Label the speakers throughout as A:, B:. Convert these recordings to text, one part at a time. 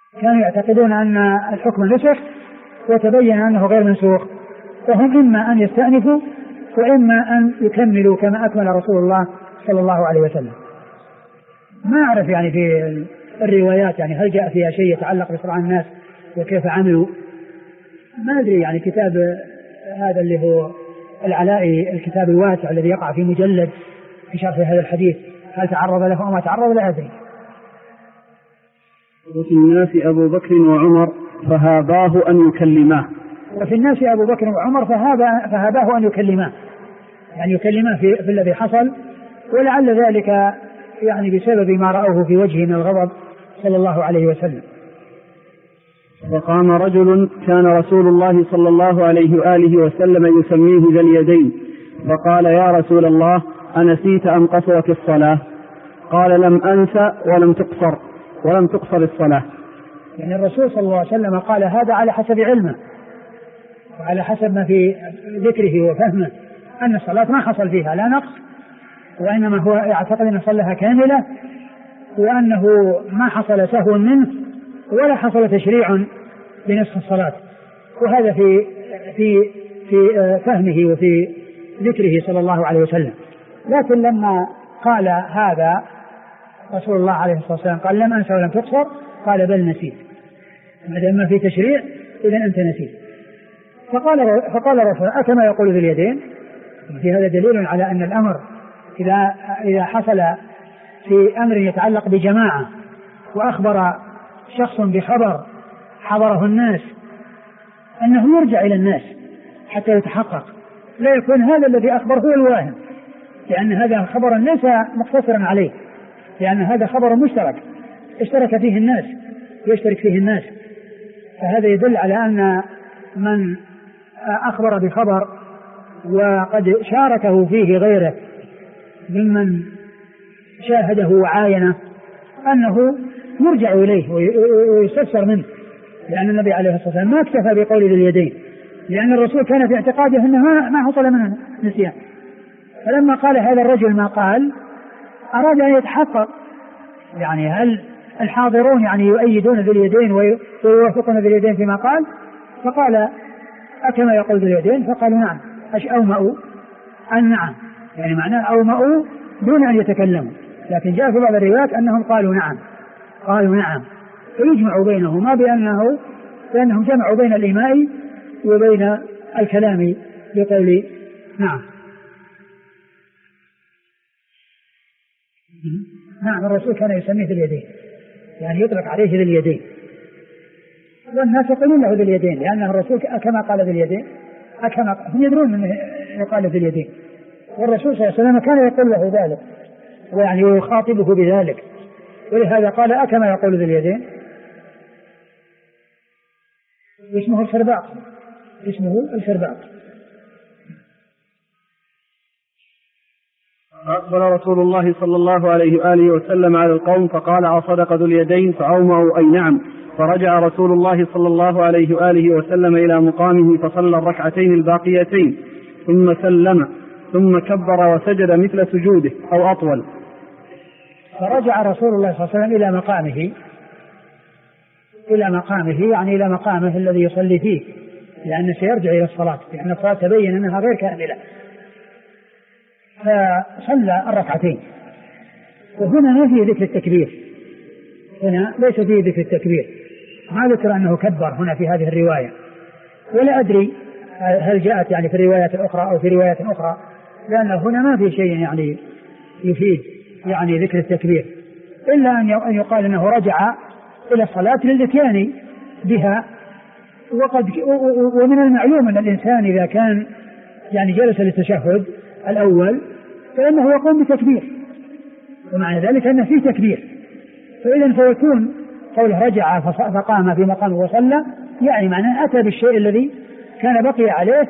A: كانوا يعتقدون أن الحكم نسخ وتبين أنه غير منسوخ، فهم إما أن يستأنفوا وإما أن يكملوا كما أكمل رسول الله صلى الله عليه وسلم. ما أعرف يعني في الروايات يعني هل جاء فيها شيء يتعلق بقرآن الناس وكيف عملوا، ما أدري. يعني كتاب هذا اللي هو العلائي، الكتاب الواسع الذي يقع في مجلد في شرح هذا الحديث، هل تعرض له أو ما تعرض لا أدري.
B: وفي الناس أبو بكر وعمر فهاباه أن يكلماه.
A: وفي الناس أبو بكر وعمر فهاباه أن يكلماه، يعني يكلماه في الذي حصل، ولعل ذلك يعني بسبب ما رأوه في وجهه من الغضب صلى الله عليه وسلم.
B: وقام رجل كان رسول الله صلى الله عليه وآله وسلم يسميه ذا اليدين فقال: يا رسول الله أنسيت أم قصرت الصلاة؟ قال: لم أنسى ولم تقصر الصلاة.
A: يعني الرسول صلى الله عليه وسلم قال هذا على حسب علمه وعلى حسب ما في ذكره وفهمه أن الصلاة ما حصل فيها لا نقص، وإنما هو يعتقد أن صلها كاملة، وأنه ما حصل سهو منه ولا حصل تشريع بنصف الصلاة. وهذا في فهمه وفي ذكره صلى الله عليه وسلم. لكن لما قال هذا رسول الله عليه الصلاة والسلام قال: لم أنسى ولم تقصر، قال: بل نسيت. ما دام في تشريع إذا أنت نسيت. فقال الرسول: أكما يقول ذي اليدين. في هذا دليل على أن الأمر إذا حصل في أمر يتعلق بجماعة وأخبر شخص بخبر حضره الناس أنه يرجع إلى الناس حتى يتحقق، لا يكون هذا الذي أخبر هو الواهم، لأن هذا خبر ليس مقتصرا عليه، لأن هذا خبر مشترك اشترك فيه الناس ويشترك فيه الناس. فهذا يدل على أن من أخبر بخبر وقد شاركه فيه غيره ممن شاهده وعاينه أنه يرجع إليه ويستفسر منه، لأن النبي عليه الصلاة والسلام ما اكتفى بقول ذي اليدين، لأن الرسول كان في اعتقاده أنه ما حصل منه نسيان. فلما قال هذا الرجل ما قال أراد أن يتحقق، يعني هل الحاضرون يعني يؤيدون ذي اليدين ويوافقون ذي اليدين فيما قال؟ فقال: أكما يقول ذي اليدين؟ فقالوا: نعم. أومأوا أن نعم، يعني معناه أومأوا دون أن يتكلموا، لكن جاء في بعض الروايات أنهم قالوا نعم. فيجمع بينهما بأنهم جمعوا بين الإيماء وبين الكلام بقول نعم. نعم، الرسول كان يسميه ذي اليدين، يعني يطلق عليه ذي اليدين، والناس يقولون له ذي اليدين لأن الرسول كما قال ذي اليدين، هم يدرون أنه يقال ذي اليدين، والرسول صلى الله عليه وسلم كان يقول له ذلك ويعني يخاطبه بذلك، ولهذا قال: أكما يقول ذي اليدين. اسمه الفرباق.
B: أقبل رسول الله صلى الله عليه وآله وسلم على القوم فقال: أصدق ذو اليدين؟ فأومأوا أي نعم. فرجع رسول الله صلى الله عليه وآله وسلم إلى مقامه فصلى الركعتين الباقيتين ثم سلم ثم كبر وسجد مثل سجوده أو أطول.
A: فرجع رسول الله صلى الله عليه وسلم إلى مقامه يعني إلى مقامه الذي يصلي فيه، لأنه سيرجع إلى الصلاة، لأن الصلاة تبين أنها غير كاملة. فصلى الركعتين، وهنا ما فيه ذكر التكبير، هنا ليس فيه ذكر التكبير، ما ذكر أنه كبر هنا في هذه الرواية، ولا أدري هل جاءت يعني في الروايات الأخرى أو في روايات أخرى، لأن هنا ما في شيء يعني يفيد يعني ذكر التكبير، إلا أن يقال أنه رجع إلى الصلاة للإتيان بها. ومن المعلوم أن الإنسان إذا كان يعني جلس للتشهد الأول فإنه يقوم بتكبير، ومعنى ذلك أنه فيه تكبير، فإذا فيكون قوله رجع فقام في مقامه وصلى يعني معناه أتى بالشيء الذي كان بقي عليه،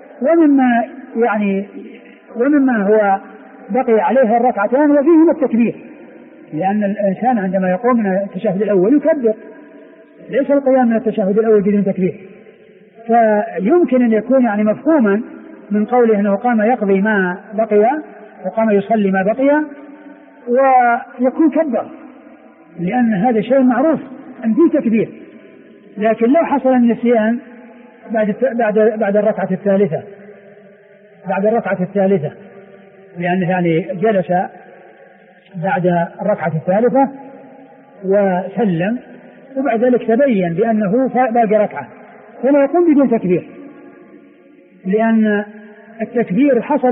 A: ومما هو بقي عليه الركعتان وفيهما التكبير، لأن الإنسان عندما يقوم من التشهد الأول يكبر، ليس القيام من التشهد الأول بدون تكبير. فيمكن أن يكون يعني مفهوما من قوله أنه قام يقضي ما بقي وقام يصلي ما بقي ويكون كبر، لأن هذا شيء معروف أن في تكبير، لكن لو حصل النسيان بعد الركعة الثالثة لأنه يعني جلس بعد الركعة الثالثة وسلم وبعد ذلك تبين بأنه باقي ركعة، فلا يقوم بدون تكبير، لأن التكبير حصل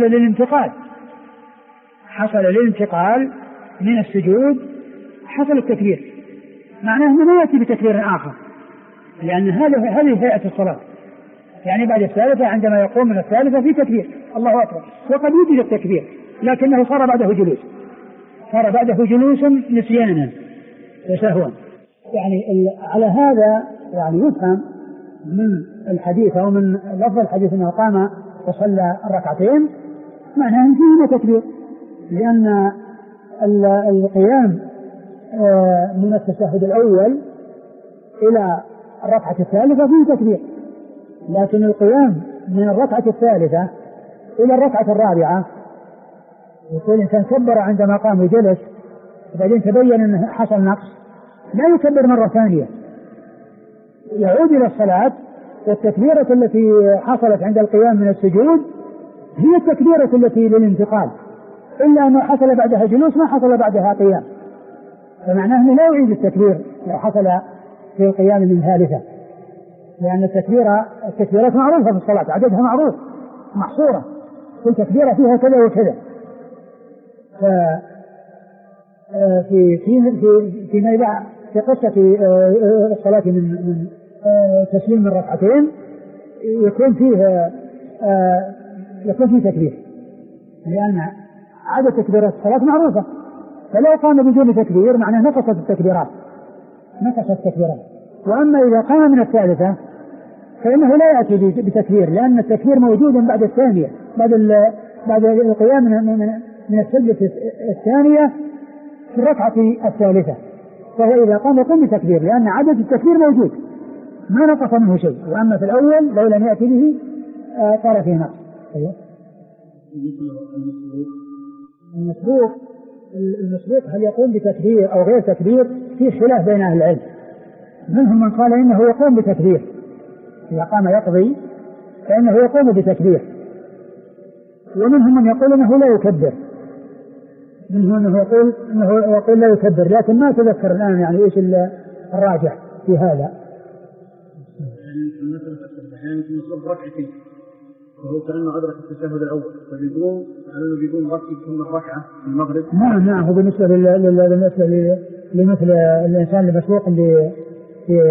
A: للانتقال من السجود، حصل التكبير، معناه أنه ما يأتي بتكبير آخر، لأن هذه هيئة الصلاة. يعني بعد الثالثة عندما يقوم من الثالثة في تكبير الله أكبر، وقد يوجد التكبير لكنه صار بعده جلوس نسيانا وسهوا. يعني على هذا يعني يفهم من الحديث أو من لفظ الحديث أنه قام وصلى الركعتين معناه فيه تكبير، لأن القيام من التشهد الأول إلى الركعة الثالثة فيه تكبير، لكن القيام من الركعة الثالثة إلى الركعة الرابعة يقول الإنسان كبر عندما قام وجلس وبعدين تبين أنه حصل نقص، لا يكبر مرة ثانية، يعود إلى الصلاة، والتكبيرة التي حصلت عند القيام من السجود هي التكبيرة التي للانتقال، إلا أنه حصل بعدها جلوس ما حصل بعدها قيام، فمعناه أنه لا يعيد التكبير لو حصل في القيام من ثالثة، لأن التكبيرات معروفة في الصلاة، عددها معروف محصورة، كل تكبيرة فيها كذا وكذا. فيما إذا في قصة الصلاة من تسليم من ركعتين يكون فيه تكبير، لأن عدد تكبيرات الصلاة معروفة، فلو قام بدون تكبير معناه نقصت التكبيرات. وأما إذا قام من الثالثة فإنه لا يأتي بتكبير، لأن التكبير موجود بعد الثانية، بعد القيام من السجدة الثانية في الركعة الثالثة، فهو إذا قام يقوم بتكبير، لأن عدد التكبير موجود ما نقص منه شيء، وأما في الأول لو لم يأتي به صار فيه نقص. المسبوق هل يقوم بتكبير أو غير تكبير؟ في خلاف بين أهل العلم، منهم من قال إنه يقوم بتكبير، إذا قام يقضي فإنه يقوم بتكبير، ومنهم من يقول إنه لا يكبر، منهم إنه يقول لا يكبر، لكن ما تذكر الآن يعني إيش الراجح في هذا.
B: يعني في نصب ركعتين وهو كأنه أدرك التشهد الأول فبيقوم ركعة ثم الركعة في المغرب.
A: نعم هو بالنسبة لمثل الإنسان المسبوق اللي في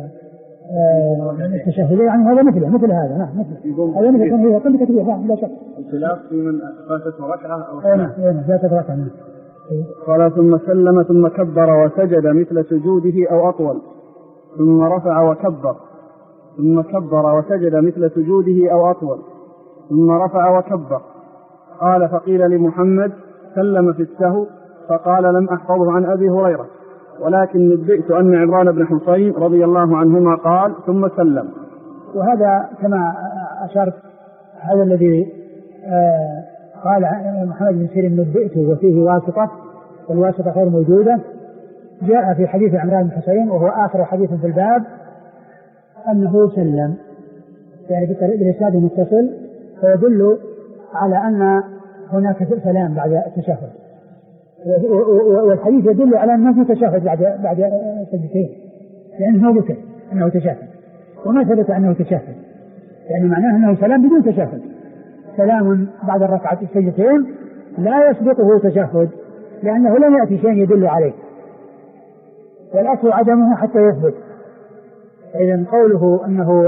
A: التشهد، يعني هذا مثل هذا. نعم هذا مثل هو يقوم بتكبير لا شك.
B: الخلاف في من فاتته ركعة أو
A: فاتته ركعة.
B: قال ثم سلم ثم كبر وسجد مثل سجوده أو أطول، ثم رفع وكبر، ثم كبر وسجد مثل سجوده أو أطول، ثم رفع وكبر. قال فقيل لمحمد سلم في السهو، فقال لم أحفظه عن أبي هريرة، ولكن نبئت أن عمران بن حصين رضي الله عنهما قال ثم سلم.
A: وهذا كما أشرت هذا الذي قال محمد بن سيرين نبئت وفيه واسطة، والواسطة غير موجودة، جاء في حديث عمران بن حصين وهو آخر حديث في الباب أنه سلم، يعني بالإسناد المتصل، فيدل على أن هناك سلام بعد التشهد، والحديث يدل على أنه تشهد بعد سجدتين، لأنه ذكر أنه تشهد وما ثبت أنه تشهد، يعني معناه أنه سلام بدون تشهد، سلام بعد الركعة السجدتين لا يسبقه تشهد، لأنه لم يأتي شيء يدل عليه، والأصل عدمه حتى يثبت. إذن قوله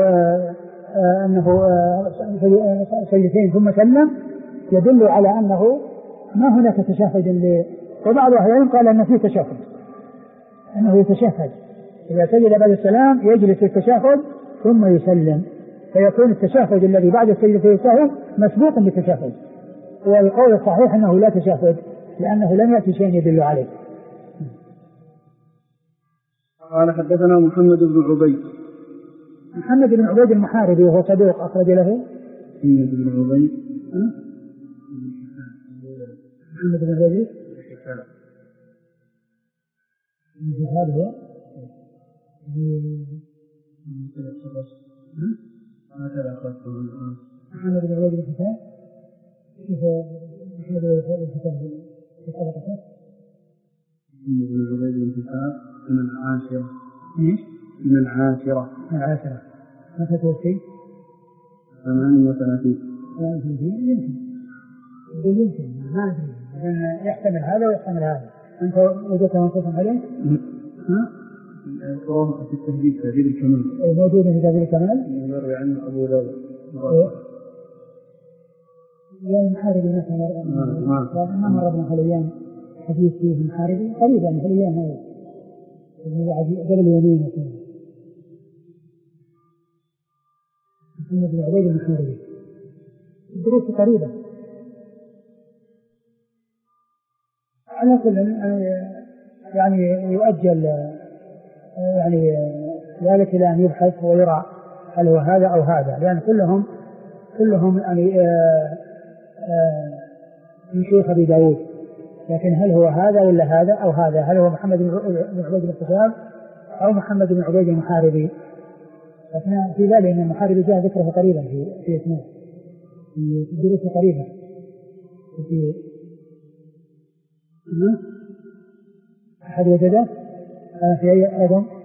A: أنه سجدتين ثم سلم يدل على أنه ما هناك تشهد، وبعض أهل العلم قال أن فيه تشهد، أنه يتشهد إذا سجد بعد السلام يجلس التشهد ثم يسلم، فيكون التشهد الذي بعد السجدة السهو مسبوق بالتشهد، والقول الصحيح أنه لا تشهد لأنه لم يأتي شيء يدل عليه.
B: قال حدثنا محمد بن عبيد
A: المحاربي وهو صدوق أخرج له
B: محمد بن عبيد
A: هذا محمد بن عبيد الكتاب كيف محمد بن عبيد الكتاب في طبقته؟
B: محمد بن عبيد الكتاب من العاشرة متى توفي؟ 38
A: يمكن ما أدري يحتمل هذا ويحتمل هذا. أنت وجدت منصوصا عليه؟
B: في التهذيب تهذيب الكمال
A: موجود في تهذيب الكمال
B: يروي عنه أبو داود
A: يوم محاربي مثلا ما مر ابن خليان حديث فيه محاربي قريبا من خليان هذا قبل اليمين مثلا محمد بن عبيد المحاربي الدروس قريبة على كل يعني يؤجل يعني ذلك إلى أن يبحث ويرى هل هو هذا أو هذا، لأن كلهم يعني من شيوخ أبي داود، لكن هل هو هذا ولا هذا أو هذا؟ هل هو محمد بن عبيد بن الكتاب أو محمد بن عبيد المحاربي؟ لكن في ذلك أن المحاربي جاء ذكره قريبا في اسمه في الدروس قريبا في أحد وجده في أي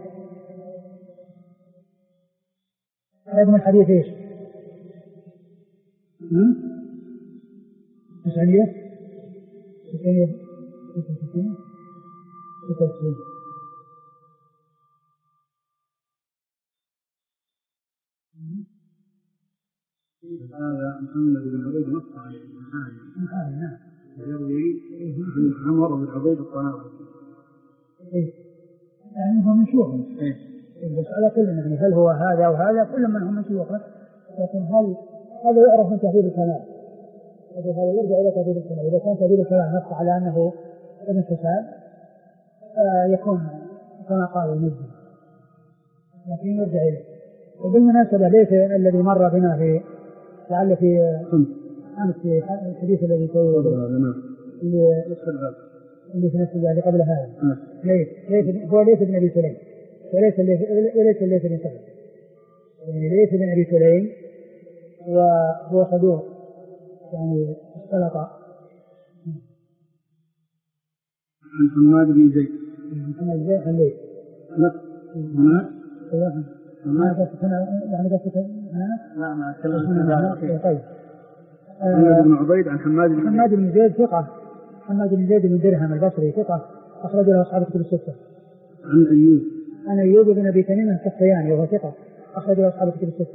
A: أيضا الحديث إيش؟ 900
B: هذا محمد بن عبيد نص عليه نعم يروي عن عمر بن عبيد الطناوي
A: يعني هم من شيوخه بس على كل النبي هل هو هذا أو هذا كل منهم من شيوخه، لكن هل هذا يعرف من تهذيب الكمال؟ هذا يرجع إلى تهذيب الكمال. إذا كان تهذيب الكمال نص على أنه ابن كتاب يكون كما قال المجد، لكن يرجع إليه. وبالمناسبة ليس الذي مر بنا في لعل في أمس في الحديث الذي اللي في نفس اللي قبل هذا هو ليس ابن أبي سليم وليس ليس بن سعد، يعني ليس بن أبي سليم وهو صدوق يعني اختلط.
B: عن حماد بن زيد
A: حميد ما
B: طيب بن عبيد عن حماد
A: بن زيد ثقة. حماد بن زيد بن درهم البصري ثقة أخرج له أصحاب الكتب الستة. عن أيوب بن أبي تميم السختياني وهو ثقة أخرج له أصحاب الكتب الستة.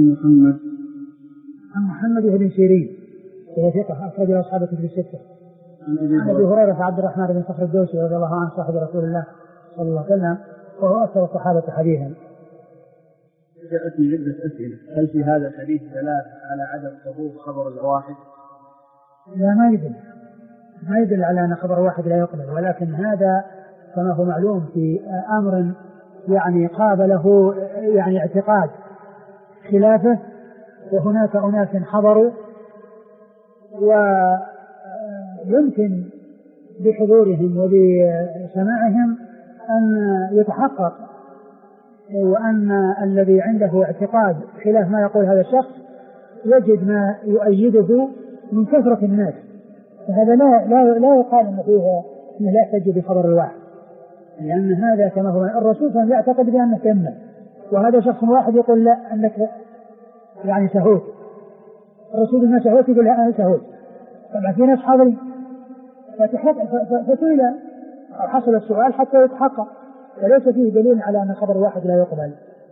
A: عن محمد بن سيرين وهو ثقة أخرج له أصحاب الكتب الستة. عن أبي هريرة عبد الرحمن بن صخر الدوسي رضي الله عنه صاحب رسول الله صلى الله عليه وسلم وهو أكثر الصحابة حديثا.
B: جاءتني عدة أسئلة، هل في هذا الحديث دلالة على عدم قبول خبر الواحد؟
A: لا ما يدل على أن خبر واحد لا يقبل، ولكن هذا كما هو معلوم في أمر يعني قابله يعني اعتقاد خلافه، وهناك أناس حضروا ويمكن بحضورهم وبسماعهم أن يتحقق وأن الذي عنده اعتقاد خلاف ما يقول هذا الشخص يجد ما يؤيده من كثرة الناس، فهذا لا يقال أنه لا يحتج بخبر الواحد، لأن هذا كما هو الرسول صلى الله عليه وسلم يعتقد بأنه تم، وهذا شخص واحد يقول لا أنك يعني سهوت، الرسول إنه سهوت يقول لا أنا سهوت. طبعا في ناس حاضرين فسئل أو حصل السؤال حتى يتحقق، وليس فيه دليل على أن خبر واحد لا يقبل.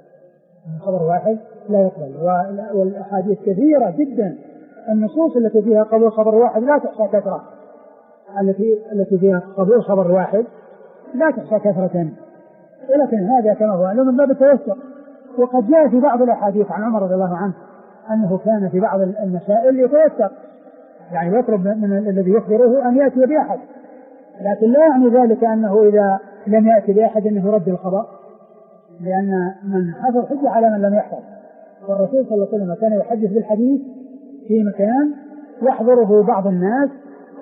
A: والأحاديث كثيرة جدا، النصوص التي فيها قبول خبر واحد لا تحصى كثرة، التي فيها قبول خبر واحد لا تحصى كثرة، ولكن هذا كما هو من باب التوسع. وقد جاء في بعض الأحاديث عن عمر رضي الله عنه أنه كان في بعض المسائل يتوسع، يعني يطلب من الذي يخبره أن يأتي بأحد، لكن لا يعني ذلك أنه إذا لم يأتي بأحد أنه رد الخبر، لأن من حفظ حجة على من لم يحفظ. والرسول صلى الله عليه وسلم كان يحدث بالحديث في مكان يحضره بعض الناس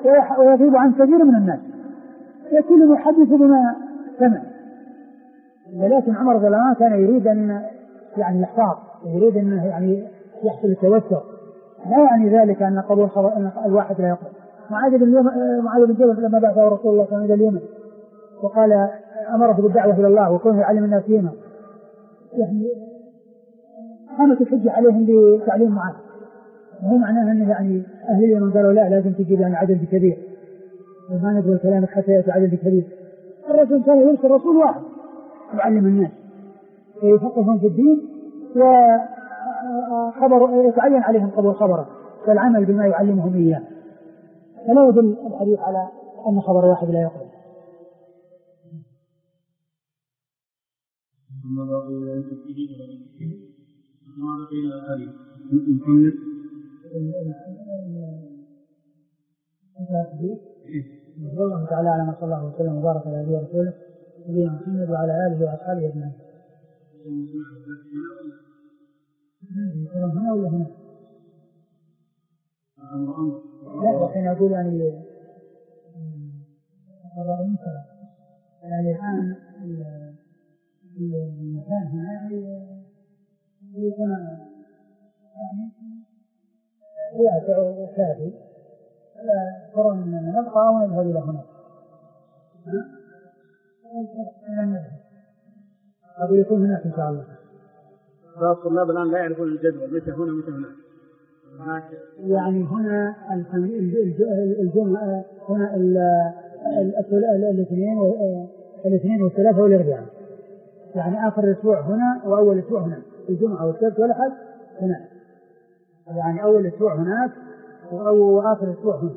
A: ويغيب عن كثير من الناس، يكون يحدث بما سمع، ولكن عمر رضي الله عنه كان يريد أن يعني يحتاط، يريد أن يعني يحصل التوسع، لا يعني ذلك أن قبول الواحد لا يقبل. معاذ بن جبل لما بعثه رسول الله صلى الله عليه وسلم إلى اليمن وقال أمره بالدعوة إلى الله وكونه يعلم الناس فيما، يعني قامت الحجة عليهم بتعليم معاذ، وهو معناه أنه يعني أهل اليمن قالوا لا لازم تجيب يعني عدد كبير وما نقبل كلامك حتى يأتي عدد كبير. الرسول كان يرسل رسول واحد يعلم الناس ويفقههم في الدين وخبر يتعين عليهم قبول خبره والعمل بما يعلمهم إياه، فلا يدل الحديث على أن خبر واحد لا يقبل. الله تعالى على ما صلى الله عليه وسلم وبارك على نبينا ورسوله نبينا محمد وعلى آله وأصحابه أجمعين. هنا ولا هنا؟ لا لكن أقول يعني يعني الآن المكان هنا يكون واسع وكافي، لا ترى أننا نبقى أو نذهب إلى هناك. أبو يكون هناك إن شاء الله.
B: الطلاب الآن لا يعرفون الجدول متى هنا متى هناك.
A: يعني هنا الجمعة هنا الاثنين والثلاثة والأربعاء، يعني آخر الأسبوع هنا وأول أسبوع هنا، الجمعة والسبت والأحد هنا، يعني أول أسبوع هناك وآخر أسبوع هنا.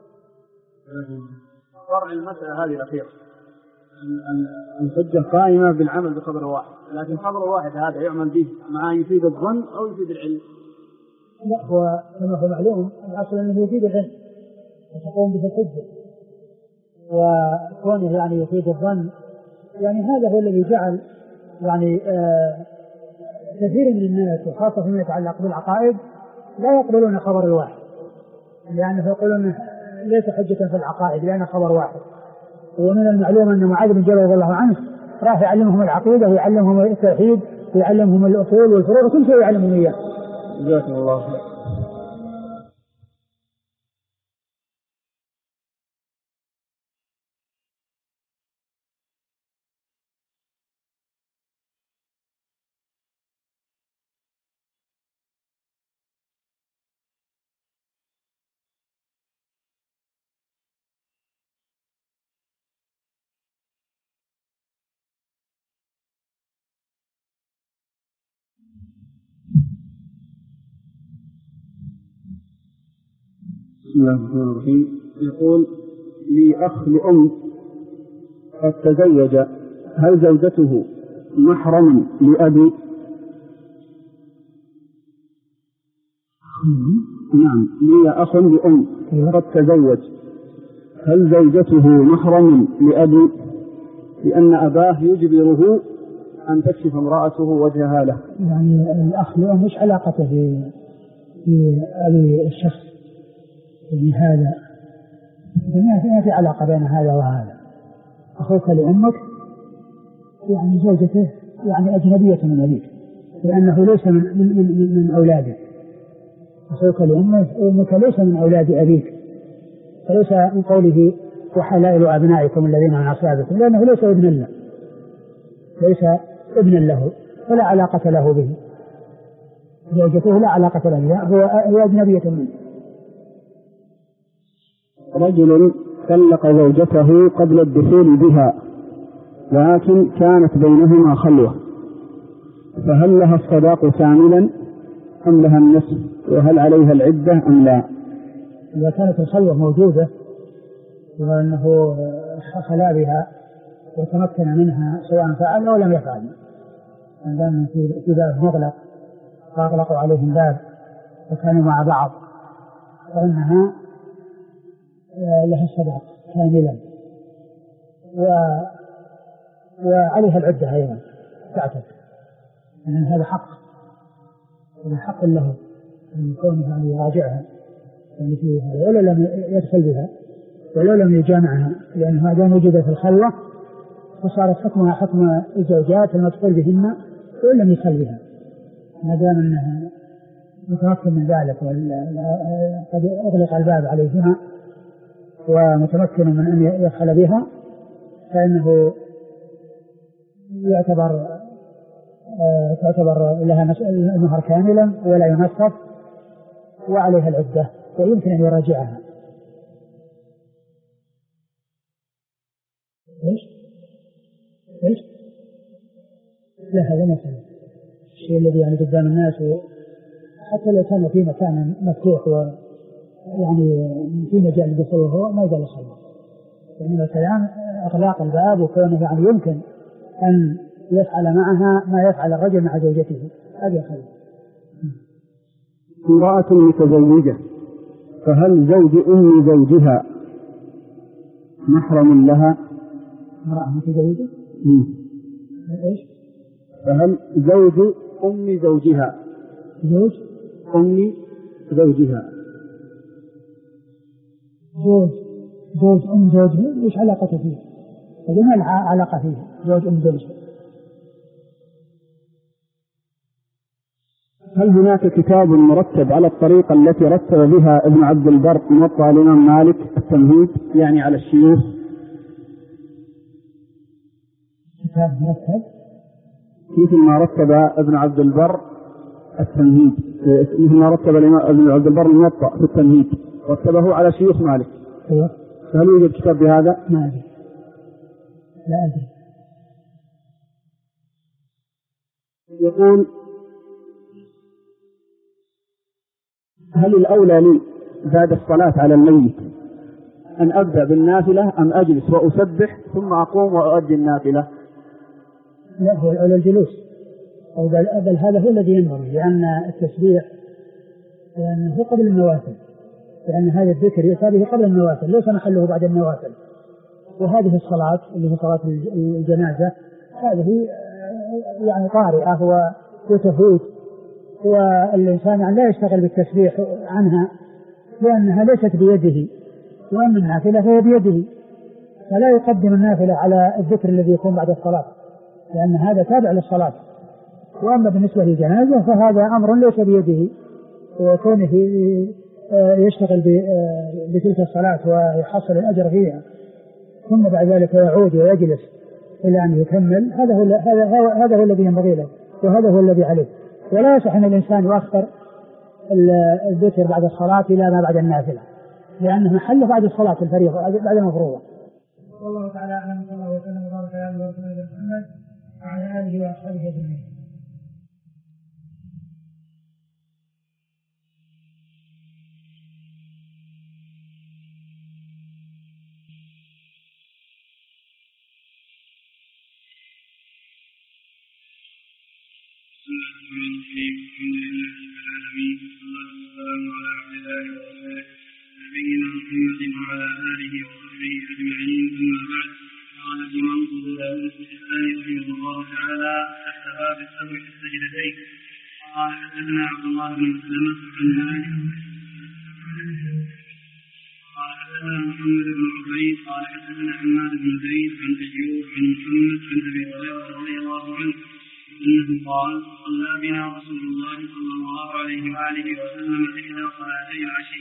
B: فرع المسألة هذه الأخيرة الحجة قائمة بالعمل بخبر واحد، لكن خبر واحد هذا يعمل به مع يفيد الظن أو يفيد العلم.
A: لا هو كما هو معلوم الأصل أنه يفيد العلم وتقوم به الحجة، وكونه يعني يفيد الظن يعني هذا هو الذي جعل يعني كثير من الناس وخاصة فيما يتعلق بالعقائد لا يقبلون خبر الواحد، لأنه يقولون ليس حجة في العقائد لأن خبر واحد. ومن المعلوم أن معاذ بن جبل رضي الله عنه راح يعلمهم العقيدة ويعلمهم التوحيد ويعلمهم الأصول والفروع وكل شيء يعلمهم إياه.
B: جزاكم الله خير. بسم الله الرحمن الرحيم. يقول لي أخ لأم قد تزوج، هل زوجته محرم لأبي؟ نعم، لي أخ لأم قد تزوج، هل زوجته محرم لأبي؟ لأن أباه يجبره أن تكشف امرأته وجهها له.
A: يعني الأخ لأم مش علاقته بأبي الشخص، يعني هذا ما في علاقة بين هذا وهذا. أخوك لأمك يعني زوجته يعني أجنبية من أبيك لأنه ليس من أولادك. أخوك لأمك ليس من أولاد أبيك، فليس من قوله وحلائل أبنائكم الذين من أصلابكم، لأنه ليس ابنا له، ليس ابنا له فلا علاقة له به. زوجته لا علاقة له بها، هو أجنبية منه.
B: رجل طلق زوجته قبل الدخول بها لكن كانت بينهما خلوة، فهل لها الصداق كاملا أم لها النصف؟ وهل عليها العدة أم لا؟
A: إذا كانت الخلوة موجودة وأنه خلا بها وتمكن منها سواء فعل أو لم يفعل، عندما في باب مغلق فأغلقوا عليهم باب وكانوا مع بعض فإنها لها الصداق كاملا وعليها العدة أيضا تعتد، لأن هذا حق، هذا حق له أن كونها يراجعها يعني فيها ولو لم يدخل بها ولو لم يجامعها، لأن ما دام وجد في الخلوة وصارت حكمها حكم الزوجات المدخول بهن وإن لم يدخل بها، ما دام أنها متمكن من ذلك وقد أغلق الباب عليهما ومتمكن من أن يدخل بها، فإنه تعتبر لها المهر كاملا ولا ينصف وعليها العدة ويمكن أن يراجعها. إيش؟ لا هذا مثلا الشيء الذي يعني قدام الناس، حتى لو كان في مكان مفتوح ويعني في مجال لدخوله ما يقال خلاص، يعني مثلا أغلاق الباب وكونه يعني يمكن أن يفعل معها ما يفعل الرجل مع زوجته، هذا خير.
B: امرأة متزوجة فهل زوج أم زوجها محرم لها؟
A: امرأة متزوجة؟ إيش؟
B: فهل زوج أم زوجها
A: زوج
B: أم زوجها
A: زوج أم زوجها إيش علاقته فيه؟ هذا ما علاقة فيه زوج أم زوجها.
B: هل هناك كتاب مرتب على الطريقة التي رتب بها ابن عبد البر موطأ الإمام مالك التمهيد، يعني على الشيوخ؟
A: كتاب مرتب
B: مثل ما رتب ابن عبد البر التمهيد، مثل ما رتب ابن عبد البر الموطأ في التمهيد رتبه على شيوخ مالك.
A: أيوه.
B: فهل يوجد كتاب بهذا؟
A: ما أدري، لا أدري.
B: يقول: هل الأولى لي بعد الصلاة على الميت أن أبدأ بالنافلة أم أجلس وأسبح ثم أقوم وأؤدي النافلة؟
A: لا، هو الأولى الجلوس، بل هذا هو الذي ينبغي، لأن التسبيح هو قبل النوافل، لأن هذا الذكر يؤتى به قبل النوافل، ليس محله بعد النوافل. وهذه الصلاة اللي هي صلاة الجنازة هذه يعني طارئة وتفوت، والإنسان يعني لا يشتغل بالتسبيح عنها لأنها ليست بيده، وأما النافلة فهي بيده، فلا يقدم النافلة على الذكر الذي يكون بعد الصلاة، لأن هذا تابع للصلاة. وأما بالنسبة للجنازة فهذا أمر ليس بيده، وكونه يشتغل بتلك الصلاة ويحصل الأجر فيها ثم بعد ذلك يعود ويجلس إلى أن يكمل، هذا هو الذي ينبغي له، وهذا هو الذي عليه. ولا يصح أن الإنسان يؤخر الذكر بعد الصلاة إلى ما بعد النافلة، لأنه محله بعد الصلاة الفريضة بعد المفروضة. والله تعالى أعلم، صلى الله عليه وسلم وبارك على محمد وعلى آله وأصحابه أجمعين.
B: نبينا محمد وعلى آله وصحبه أجمعين. أما بعد، قال الإمام أبو داود السجستاني رحمه الله تعالى تحت باب السهو في السجدتين. قال: حدثنا عبد الله بن مسلمة عن مالك قال حدثنا محمد بن عبيد قال حدثنا حماد بن زيد عن أيوب عن محمد عن أبي هريرة رضي الله عنه أنه قال: صلى بنا رسول الله صلى الله عليه وآله وسلم إحدى صلاتي العشي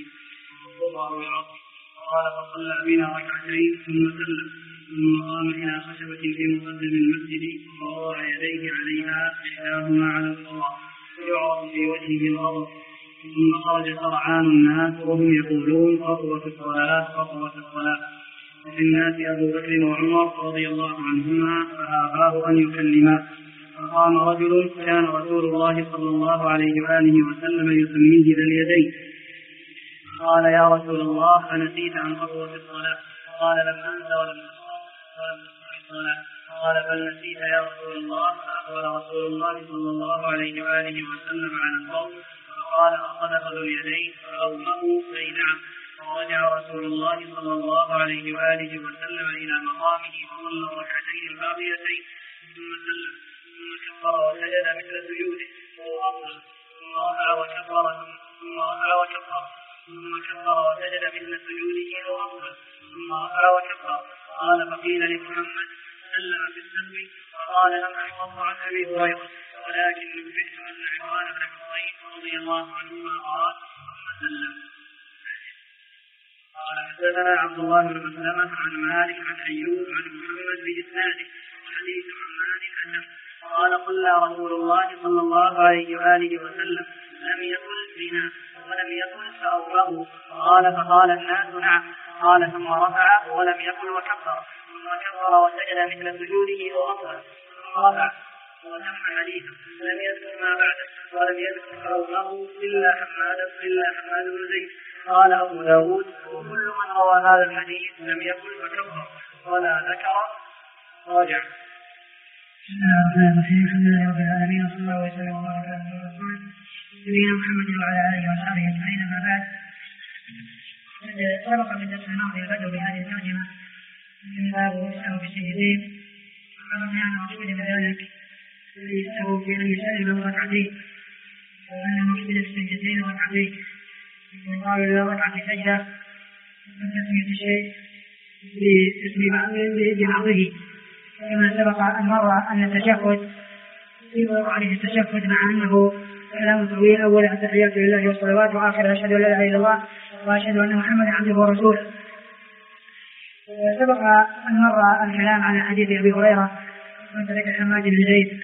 B: قال: فصلى بنا ركعتين ثم سلم، ثم قام إلى خشبة في مقدم المسجد فوضع يديه عليها، إحداهما على الأخرى يعرف في وجهه الغضب، ثم خرج سرعان الناس وهم يقولون: قصرت الصلاة قصرت الصلاة. وفي الناس أبو بكر وعمر رضي الله عنهما فأباه أن يكلما. فقام رجل كان رسول الله صلى الله عليه وآله وسلم يسميه ذا اليدين، قال: يا رسول الله أنسيت عن قصرة الصلاة؟ قال: لم أنس ولم الصلاة. قال: بل نسيت يا رسول الله. فأقبل رسول الله صلى الله عليه وآله وسلم على القوم فقال: أصدق ذو اليدين؟ فأومأوا: أي نعم. فرجع رسول الله صلى الله عليه وآله وسلم إلى مقامه فصلى الركعتين الباقيتين ثم سلم، ثم كبر وسجد مثل سجوده ثم ركع وكبر ثم ركع وكبر ثم كبر وسجد مثل سجوده وأفضل ثم ركع وكبر. قال: فقيل لمحمد:
C: سلم في السهو وقال لم أحفظ عن أبي هريرة ولكن نبئت أن عمران بن حصين رضي الله عنهما قال ثم سلم. قال حدثنا عبد الله بن مسلمة عن مالك عن أيوب عن محمد بإسناده وحديث عمان الحسن قال صلى رسول الله صلى الله عليه وآله وسلم لم يقل بنا ولم يقل فأوره قال فقال الناس نعم قال ثم رفع ولم يقل وكبر ثم كبر وسجد مثل سجوده وأصبر ثم رفع وتم حديثه لم يذكر ما بعده ولم يذكر فأوره إلا حماد بن زيد قال أبو داود وكل من روى هذا الحديث لم يقل وكبر ولا ذكر راجع.
A: بسم الله الرحمن الرحيم الحمد لله رب العالمين وصلى الله وسلم وبارك على نبينا محمد وعلى اله وصحبه اجمعين. اما بعد سبق في الدرس الماضي البدء بهذه الترجمه من باب يسأل بالسجدين وعرفنا انه قصد بذلك يسأل في ان يسلم ركعتين وانه قصد السجدتين ركعتين وقال لا ركعه سجده من تسميه الشيء ببعضه كما سبق أن مر أن التشهد يطلق عليه التشهد مع أنه كلام طويل أول التحيات لله والصلوات وآخر أشهد أن لا إله إلا الله وأشهد أن محمدا عبده ورسوله. سبق أن مر الكلام على حديث أبي هريرة من ترك حماد بن زيد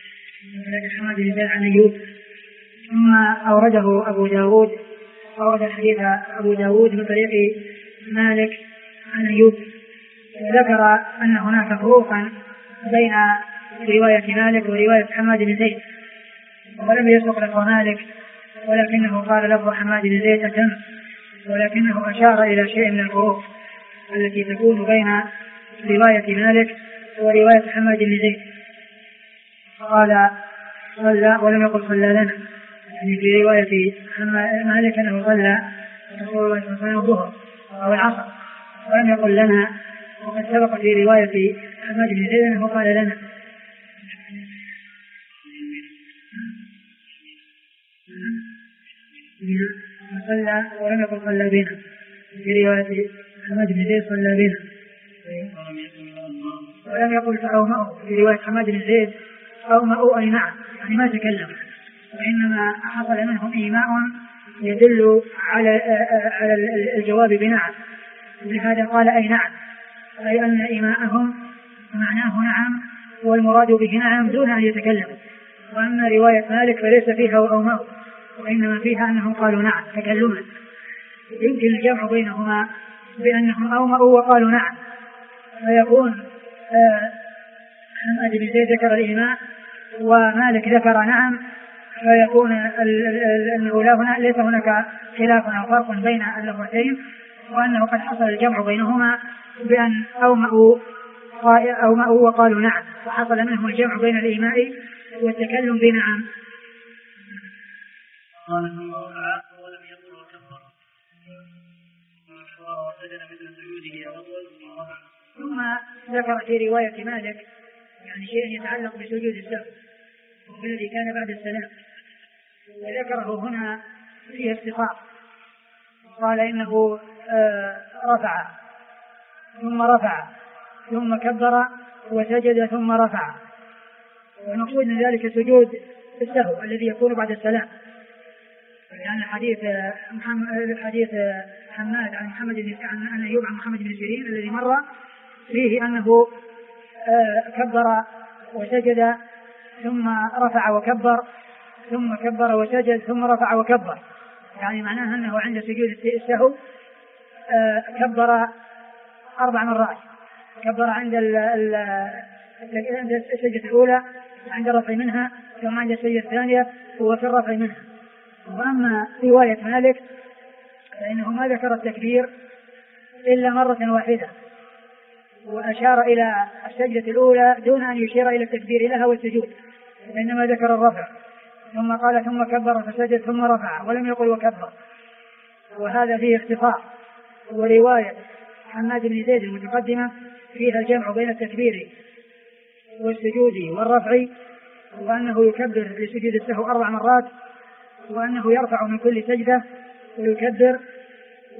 A: عن أيوب ثم أورده أبو داود أورد الحديث أبو داود من طريق مالك عن أيوب ذكر أن هناك فروقا بين رواية مالك ورواية حماد بن زيد ولم يسبق لفظ مالك ولكنه قال لفظ حماد بن زيد أتم ولكنه أشار إلى شيء من الفروق التي تكون بين رواية مالك ورواية حماد بن زيد. قال صلى ولم يقل صلى لنا يعني في رواية مالك أنه صلى رسول الله صلى الله عليه وسلم الظهر أو العصر ولم يقل لنا وقد سبق في رواية حماد بن زيد أنه قال لنا. صلى ولم يقل صلى بنا في رواية حماد بن زيد صلى بنا ولم يقل فأومأوا في رواية حماد بن زيد أومأوا أي نعم يعني ما تكلم وإنما حصل منهم إيماء يدل على الجواب بنعم لهذا قال أي نعم أي أن إيماءهم معناه نعم والمراد به نعم دون أن يتكلموا. وأما رواية مالك فليس فيها أومأوا وإنما فيها أنهم قالوا نعم تكلما يمكن الجمع بينهما بأنهم أومأوا وقالوا نعم فيكون حماد بن زيد ذكر الإيماء ومالك ذكر نعم فيكون أنه ليس هناك خلاف أو فرق بين اللغتين وأنه قد حصل الجمع بينهما بأن أومأوا وقالوا نعم وحصل منهم الجمع بين الإيماء والتكلم بنعم.
C: قال ثم رفع ولم يقل وكبر وسجد مثل سجوده وأطول
A: ثم ذكر في رواية مالك يعني شيء يتعلق بسجود السهو والذي كان بعد السلام وذكره هنا في اختصار قال إنه رفع ثم كبر وسجد ثم رفع والمقصود من ذلك سجود السهو الذي يكون بعد السلام لأن حديث حماد عن أيوب عن محمد بن سيرين الذي مر فيه أنه كبر وسجد ثم رفع وكبر ثم كبر وسجد ثم رفع وكبر يعني معناه أنه عند سجود السهو كبر 4 مرات كبر عند السجدة الأولى عند الرفع منها ثم عند السجدة الثانية وفي الرفع منها. وأما رواية مالك فإنه ما ذكر التكبير إلا مرة واحدة وأشار إلى السجدة الأولى دون أن يشير إلى التكبير لها والسجود وإنما ذكر الرفع ثم قال ثم كبر فسجد ثم رفع ولم يقل وكبر وهذا فيه اختصار. ورواية حماد بن زيد المتقدمة فيها الجمع بين التكبير والسجود والرفع وأنه يكبر لسجود السهو 4 مرات وأنه يرفع من كل سجدة ويكبر.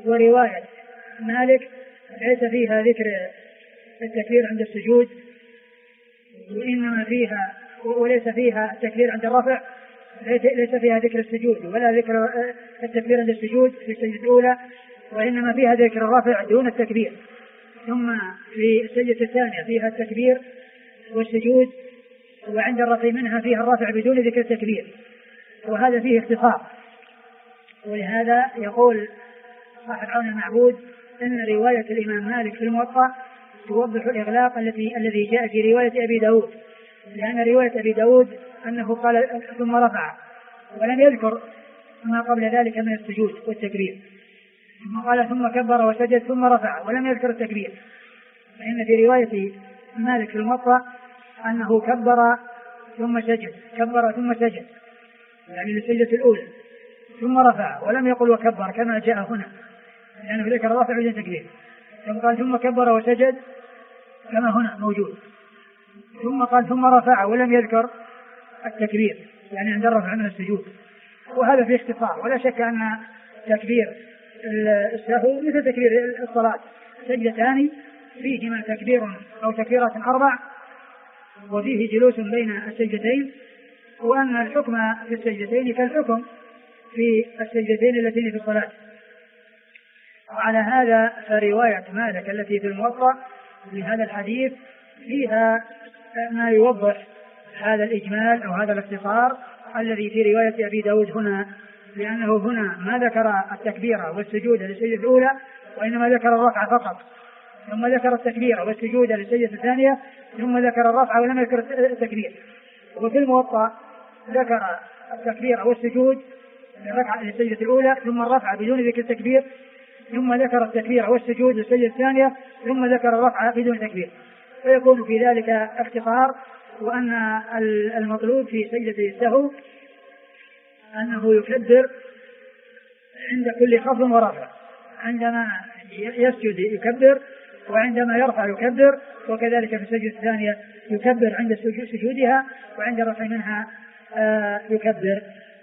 A: ورواية مالك ليس فيها ذكر التكبير عند السجود وإنما فيها وليس فيها التكبير عند الرفع، ليس فيها ذكر السجود ولا ذكر التكبير عند السجود في السجدة الأولى، وإنما فيها ذكر الرفع دون التكبير. ثم في السجدة الثانية فيها التكبير والسجود، وعند الرفع منها فيها الرفع بدون ذكر التكبير، وهذا فيه اختصار. ولهذا يقول صاحب عون المعبود أن رواية الإمام مالك في الموطأ توضح الإغلاق الذي جاء في رواية أبي داود، لأن رواية أبي داود أنه قال ثم رفع ولم يذكر ما قبل ذلك من السجود والتكبير، ثم قال ثم كبر وسجد ثم رفع ولم يذكر التكبير. فإن في رواية مالك في الموطأ أنه كبر ثم سجد، كبر ثم سجد، يعني للسجدة الأولى، ثم رفع ولم يقل وكبر كما جاء هنا، لأنه ذكر الرفع بدون تكبير. ثم قال ثم كبر وسجد كما هنا موجود، ثم قال ثم رفع ولم يذكر التكبير، يعني عند الرفع من السجود. وهذا في اختصار. ولا شك أن تكبير السهو مثل تكبير الصلاة، سجدتان فيهما تكبير أو تكبيرات 4 وفيه جلوس بين السجدتين، وأن الحكم في السجدتين كالحكم في السجدتين التي في الصلاة. وعلى هذا فرواية مالك التي في الموطأ لهذا الحديث فيها ما يوضح هذا الإجمال أو هذا الاختصار الذي في رواية أبي داود هنا، لأنه هنا ما ذكر التكبير والسجود للسجدة الأولى، وإنما ذكر الرفع فقط، ثم ذكر التكبير والسجود للسجدة الثانية، ثم ذكر الرفع ولم يذكر التكبير. وفي الموطأ ذكر التكبير والسجود للسجدة الأولى، ثم الرفع بدون ذكر التكبير، ثم ذكر التكبير والسجود للسجدة الثانية، ثم ذكر الرفع بدون تكبير. فيكون في ذلك اختصار، وأن المطلوب في سجدة السهو أنه يكبر عند كل خفض ورفع، عندما يسجد يكبر، وعندما يرفع يكبر، وكذلك في السجدة الثانية يكبر عند سجودها، وعند الرفع منها يكبر.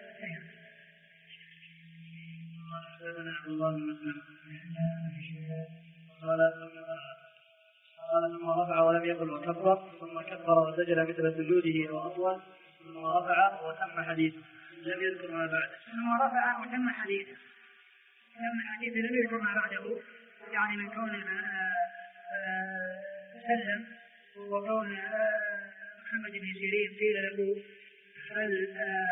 C: قال ثم رفع ولم يقل وكبر، ثم كبر وسجد مثل سجوده او اطول، ثم رفع وتم حديثه لم يذكر ما بعده.
A: ثم رفع وتم حديثه، لم يذكر ما بعده، يعني من كون سلم وكون محمد بن سيرين قيل له هل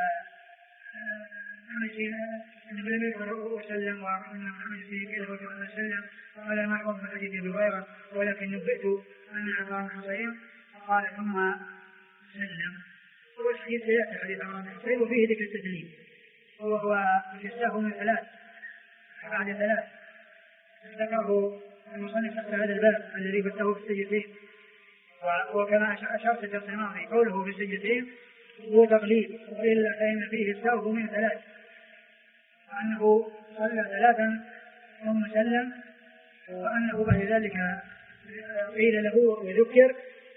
A: النبي لم يذكر وسلم، وأن محمد بن سيرين قيل له وسلم، قال ما حكم حديث أبي هريرة ولكن نبئت أن عمران بن حصين، فقال ثم سلم. والحديث سيأتي حديث عمران بن حصين وفيه ذكر التسليم، وهو السهو من 3 بعد 3 ذكره المصنف تحت هذا الباب الذي فتحه في السجدتين. وكما أشرت في الماضي قوله في السجدتين هو تقليد، وإلا فإن فيه السهو من 3، وأنه صلى 3 ثم سلم، وأنه بعد ذلك قيل له وذكر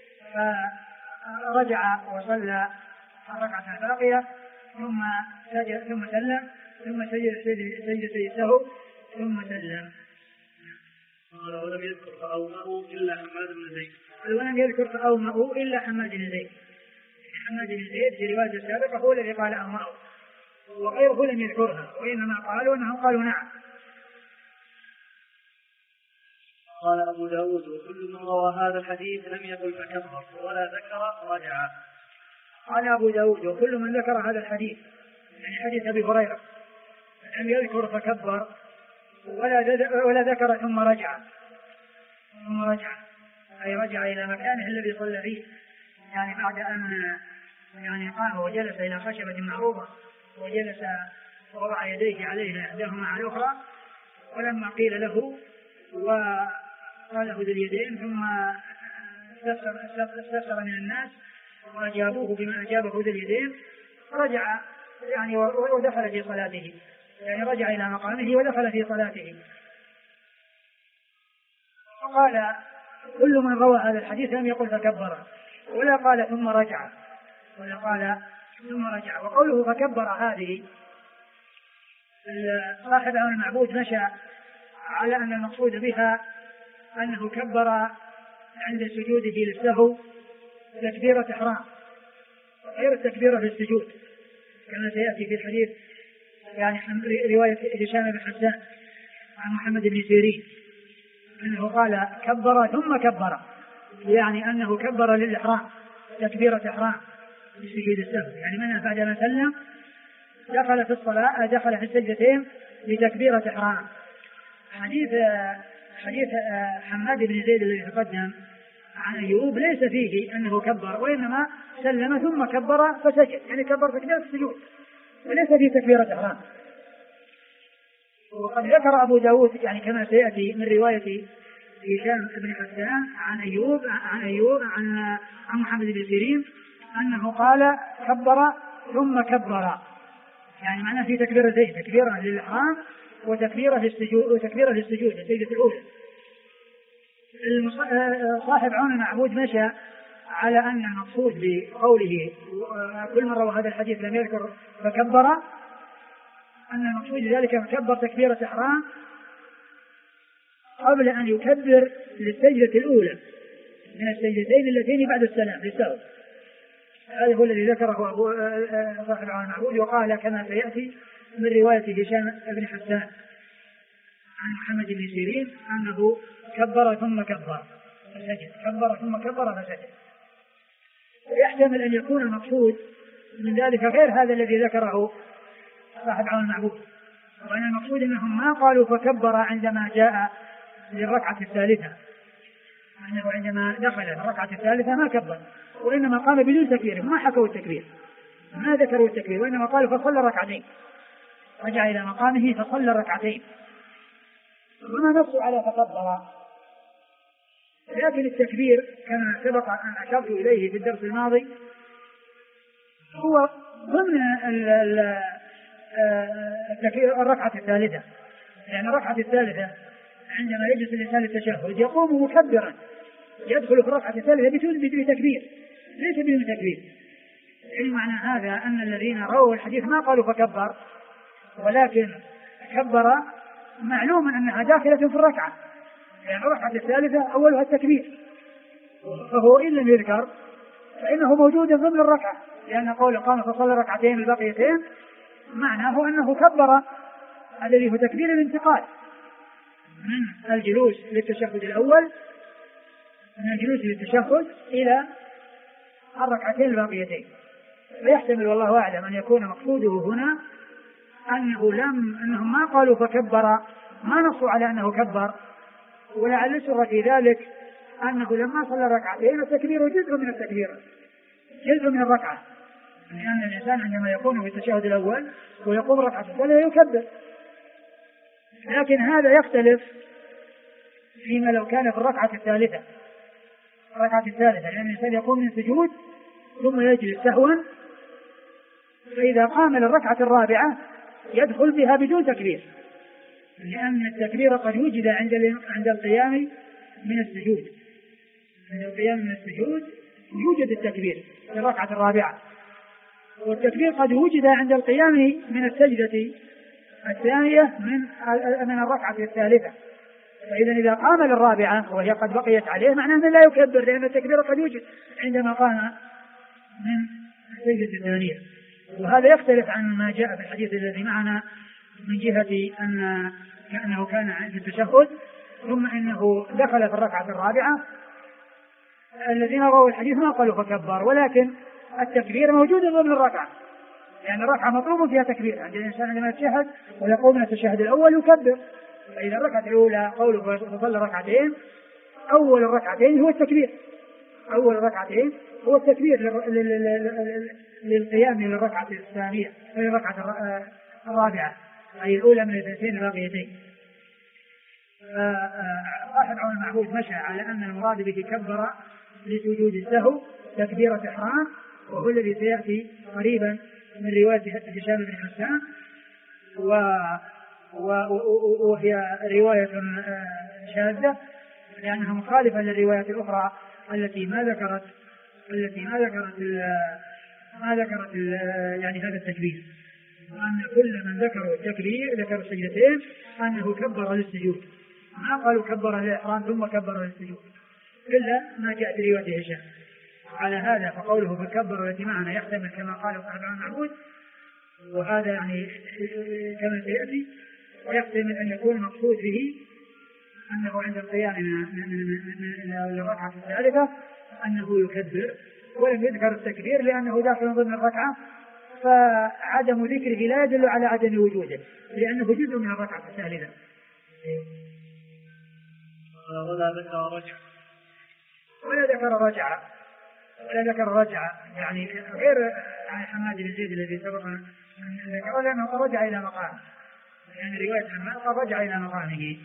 A: فرجع وصلى الركعة الباقية ثم سجد ثم سلم، ثم سجد سجدتي السهو ثم سلم.
C: قال ولم يذكر فأومأوا إلا حماد بن زيد.
A: ولم يذكر فأومأوا إلا حماد بن زيد. حماد بن زيد في رواية السابقة هو الذي قال أومأوا، وغيره لم يذكرها، وإنما قالوا أنهم قالوا نعم.
C: قال أبو داود وكل من روى هذا الحديث لم يقل فكبر ولا ذكر رجع.
A: قال أبو داود وكل من ذكر هذا الحديث، يعني حديث أبي هريرة، لم يذكر فكبر ولا ذكر ثم رجع، أي رجع إلى مكانه الذي صلى فيه، يعني بعد أن يعني قام وجلس إلى خشبة معروضة وجلس ووضع يديه عليها إحداهما على الأخرى، ولما قيل له وقال له ذي اليدين ثم استفسر من الناس وأجابوه بما أجابه ذي اليدين، رجع يعني ودخل في صلاته، يعني رجع إلى مقامه ودخل في صلاته. وقال كل من روى هذا الحديث لم يقل فكبر ولا قال ثم رجع، وقوله فكبر هذه صاحب عون المعبود مشى على أن المقصود بها أنه كبر عند سجوده للسهو تكبيرة إحرام غير التكبيرة في السجود، كما سيأتي في الحديث يعني رواية هشام بن حسان عن محمد بن سيرين أنه قال كبر ثم كبر، يعني أنه كبر للإحرام تكبيرة إحرام في سجود السهو، يعني منها بعدما سلم دخل في الصلاة دخل في السجدتين لتكبيرة إحرام. حديث حماد بن زيد الذي تقدم عن أيوب ليس فيه أنه كبر، وإنما سلم ثم كبر فسجد، يعني كبر تكبيرة السجود وليس فيه تكبيرة إحرام. وقد ذكر أبو داود يعني كما سيأتي من رواية هشام بن حسان عن أيوب عن محمد بن سيرين أنه قال كبر ثم كبر، يعني معناه في تكبيرتين، تكبيرة للإحرام وتكبيرة في السجود السجدة الأولى. صاحب عون المعبود مشى على أن المقصود بقوله كل من روى هذا الحديث لم يذكر فكبر، أن المقصود ذلك فكبر تكبيرة إحرام قبل أن يكبر للسجدة الأولى من السجدتين اللتين بعد السلام للسهو. هذا هو الذي ذكره صاحب عون المعبود، وقال كما سيأتي من رواية هشام بن حسان عن محمد بن سيرين أنه كبر ثم كبر فسجد، كبر ثم كبر فسجد. ويحتمل أن يكون المقصود من ذلك غير هذا الذي ذكره صاحب عون المعبود، وأن المقصود أنهم ما قالوا فكبر عندما جاء للركعة الثالثة، أنه عندما دخل الركعة الثالثة ما كبر، وإنما قام بدون تكبير، ما حكوا التكبير، ما ذكروا التكبير، وإنما قالوا فصلى ركعتين، رجع إلى مقامه فصلى ركعتين، وما نصوا على فكبر. لكن التكبير كما سبق أن أشرت إليه في الدرس الماضي هو ضمن التكبير الركعة الثالثة، يعني الركعة الثالثة عندما يجلس الإنسان التشهد يقوم مكبرا، يدخل في الركعة الثالثة بدون تكبير، ليس بدون تكبير. يعني معنى هذا أن الذين رووا الحديث ما قالوا فكبر، ولكن كبر معلوم أنها داخلة في الركعة، يعني الركعة الثالثة أولها التكبير، فهو إن لم يذكر فإنه موجود ضمن الركعة، لأن قول قام فصلى ركعتين الباقيتين معناه أنه كبر الذي هو تكبير الانتقال من الجلوس للتشهد الأول، من الجلوس للتشهد إلى الركعتين الباقيتين. ويحتمل والله أعلم أن يكون مقصوده هنا أنهم ما قالوا فكبر، ما نصوا على أنه كبر، ولعل السر في ذلك أنه لما صلى ركعتين التكبير جزء من التكبير، جزء من الركعة، لأن الإنسان عندما يكون في التشهد الأول ويقوم ركعة الثانية يكبر. لكن هذا يختلف فيما لو كان في الركعة الثالثة، لأن الإنسان يقوم من السجود ثم يجلس سهوا، فإذا قام للركعة الرابعة يدخل بها بدون تكبير، لأن التكبير قد وجد عند القيام من السجود، يوجد التكبير في الركعة الرابعة، والتكبير قد وجد عند القيام من السجدة الثانية من الركعة الثالثة. فإذا إذا قام للرابعة وهي قد بقيت عليه معناه أنه لا يكبر، لأن التكبير قد يوجد عندما قام من السجدة الثانية. وهذا يختلف عن ما جاء في الحديث الذي معنا من جهة أنه كان عند التشهد ثم إنه دخل في الركعة الرابعة. الذين رووا الحديث ما قالوا فكبر، ولكن التكبير موجود ضمن الركعة، يعني الركعة مطلوب فيها تكبير، عند الإنسان عندما يتشهد ويقوم من التشهد الأول يكبر. فإذا الركعة الأولى قوله فصلى ركعتين، أول الركعتين هو التكبير، للقيام من الركعة الثانية، أي الركعة الرابعة، أي الأولى من الاثنتين الباقيتين. صاحب عون المعبود مشى على أن المراد به كبر لسجود السهو تكبيرة إحرام، وهو الذي سيأتي قريبا من رواية هشام بن حسان، وهي رواية شاذة لأنها مخالفة للروايات الأخرى التي ما ذكرت يعني هذا التكبير، وأن كل من ذكروا التكبير ذكروا السجدتين أنه كبر للسجود، ما قالوا كبر للإحرام ثم كبر للسجود، إلا ما جاء في رواية هشام. على هذا فقوله فكبر التي معنا يحتمل كما قال صاحب المعبود، وهذا يعني كما سيأتي، ويحتمل أن يكون المقصود به أنه عند القيام من الركعة الثالثة أنه يكبر، ولم يذكر التكبير لأنه داخل ضمن الركعة، فعدم ذكره لا يدل على عدم وجوده لأنه جزء من الركعة الثالثة. ولا ذكر رجع يعني غير عن حماد بن زيد الذي سبق ذكر لأنه رجع إلى مقامه، يعني رواية حماد قد رجع إلى مقامه.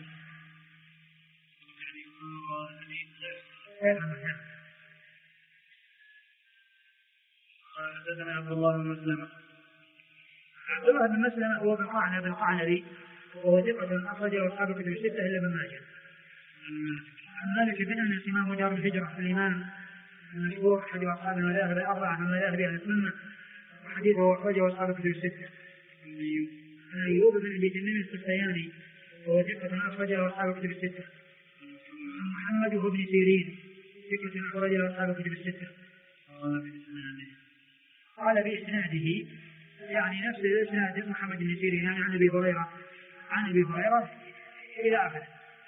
C: حدثنا عبد الله بن مسلمة.
A: عبد الله بن مسلمة هو بالقعنبي وهو ثقة أخرجه أصحاب الكتب الستة إلا ابن ماجه. عن مالك بن أنس إمام دار الهجرة الإمام المشهور أحد أصحاب المذاهب الأربعة من مذاهب أهل السنة، وحديثه أخرجه أصحاب الكتب الستة. عن أيوب بن أبي تميم السختياني وهو ثقة أخرجه أصحاب الكتب الستة. عن محمد بن سيرين ثقة أخرجه أصحاب الكتب الستة. قال بإسناده يعني نفس الإسناد محمد بن سيرين يعني عن أبي هريرة إلى آخره.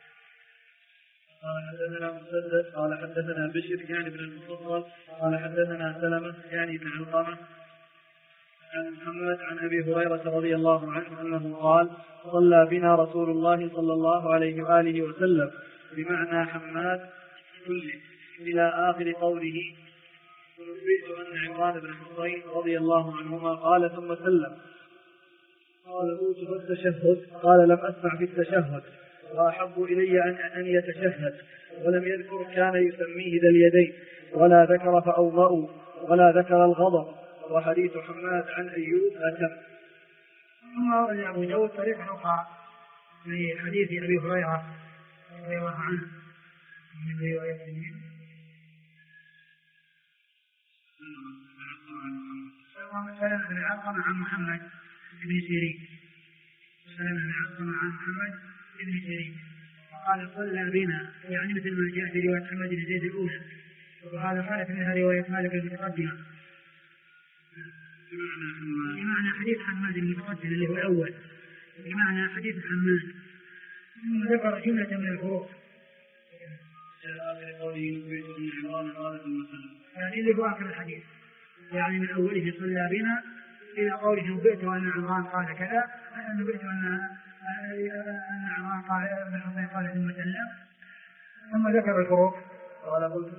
C: قال حدثنا مسدد قال حدثنا بشر يعني بن المفضل قال حدثنا سلمة يعني بن علقمة عن محمد عن أبي هريرة رضي الله عنه أنه قال صلى بنا رسول الله صلى الله عليه وآله وسلم بمعنى حماد كله إلى آخر قوله ونبئت أن عمران بن حصين رضي الله عنهما قال ثم سلم. قال قلت في التشهد قال لم أسمع في التشهد وأحب إلي أن يتشهد، ولم يذكر كان يسميه ذا اليدين ولا ذكر فأوضأوا ولا ذكر الغضب، وحديث حماد عن أيوب أتم.
A: ثم أبو داود طريقة أخرى في حديث أبي هريرة رضي الله عنه من رواية سلمة بن علقمة عن محمد بن سيرين ابن سيرين قال صلى بنا يعني مثل ما جاء في رواية محمد بن زيد الأولى، وهذا خالف منها رواية مالك المتقدمة بمعنى حديث حماد المتقدم اللي هو الأول بمعنى حديث حماد، ثم ذكر جملة من الفروق يعني اللي هو آخر الحديث يعني من أوله صلى بنا إلى قوله نبئت أن عمران قال كذا، نبئت أن عمران قال ثم سلم، ثم ذكر الفروق.
C: قال قلت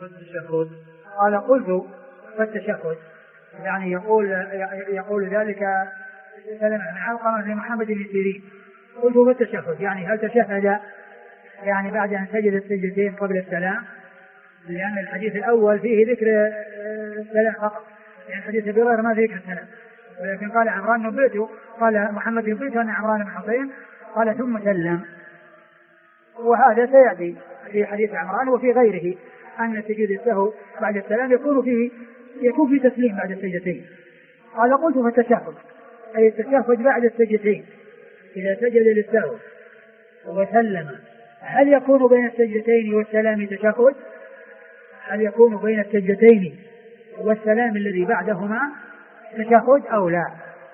A: فالتشهد يعني يقول ذلك سلمة بن علقمة لمحمد بن سيرين قلت فالتشهد يعني هل تشهد يعني بعد أن سجد السجدتين قبل السلام، لأن الحديث الأول فيه ذكر السلام فقط، يعني حديث أبي هريرة ما فيه ذكر السلام، ولكن قال عمران نبئت قال محمد نبئت أن عمران بن حصين قال ثم سلم، وهذا سيأتي في حديث عمران وفي غيره أن سجود السهو بعد السلام يكون في تسليم بعد السجدتين. قال قلت فالتشهد أي التشهد بعد السجدتين إذا سجد للسهو وسلم هل يكون بين السجدتين والسلام تشهد؟ هل يكون بين السجدتين والسلام الذي بعدهما تشهد أو لا؟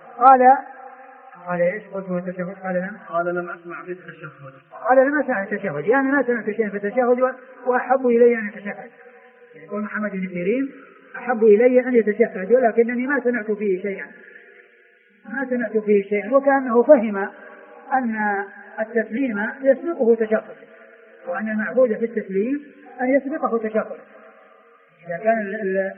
A: قال إيش قلت هو التشهد؟
C: قال لم أسمع في التشهد.
A: قال لم أسمع في التشهد يعني ما سمعت شيئا في التشهد وأحب إلي أن يتشهد. يقول محمد بن سيرين أحب إلي أن يتشهد ولكنني ما سمعت فيه شيئا وكأنه فهم أن التسليم يسبقه تشهد، وأن المعبود في التسليم أن يسبقه تشهد. إذا كان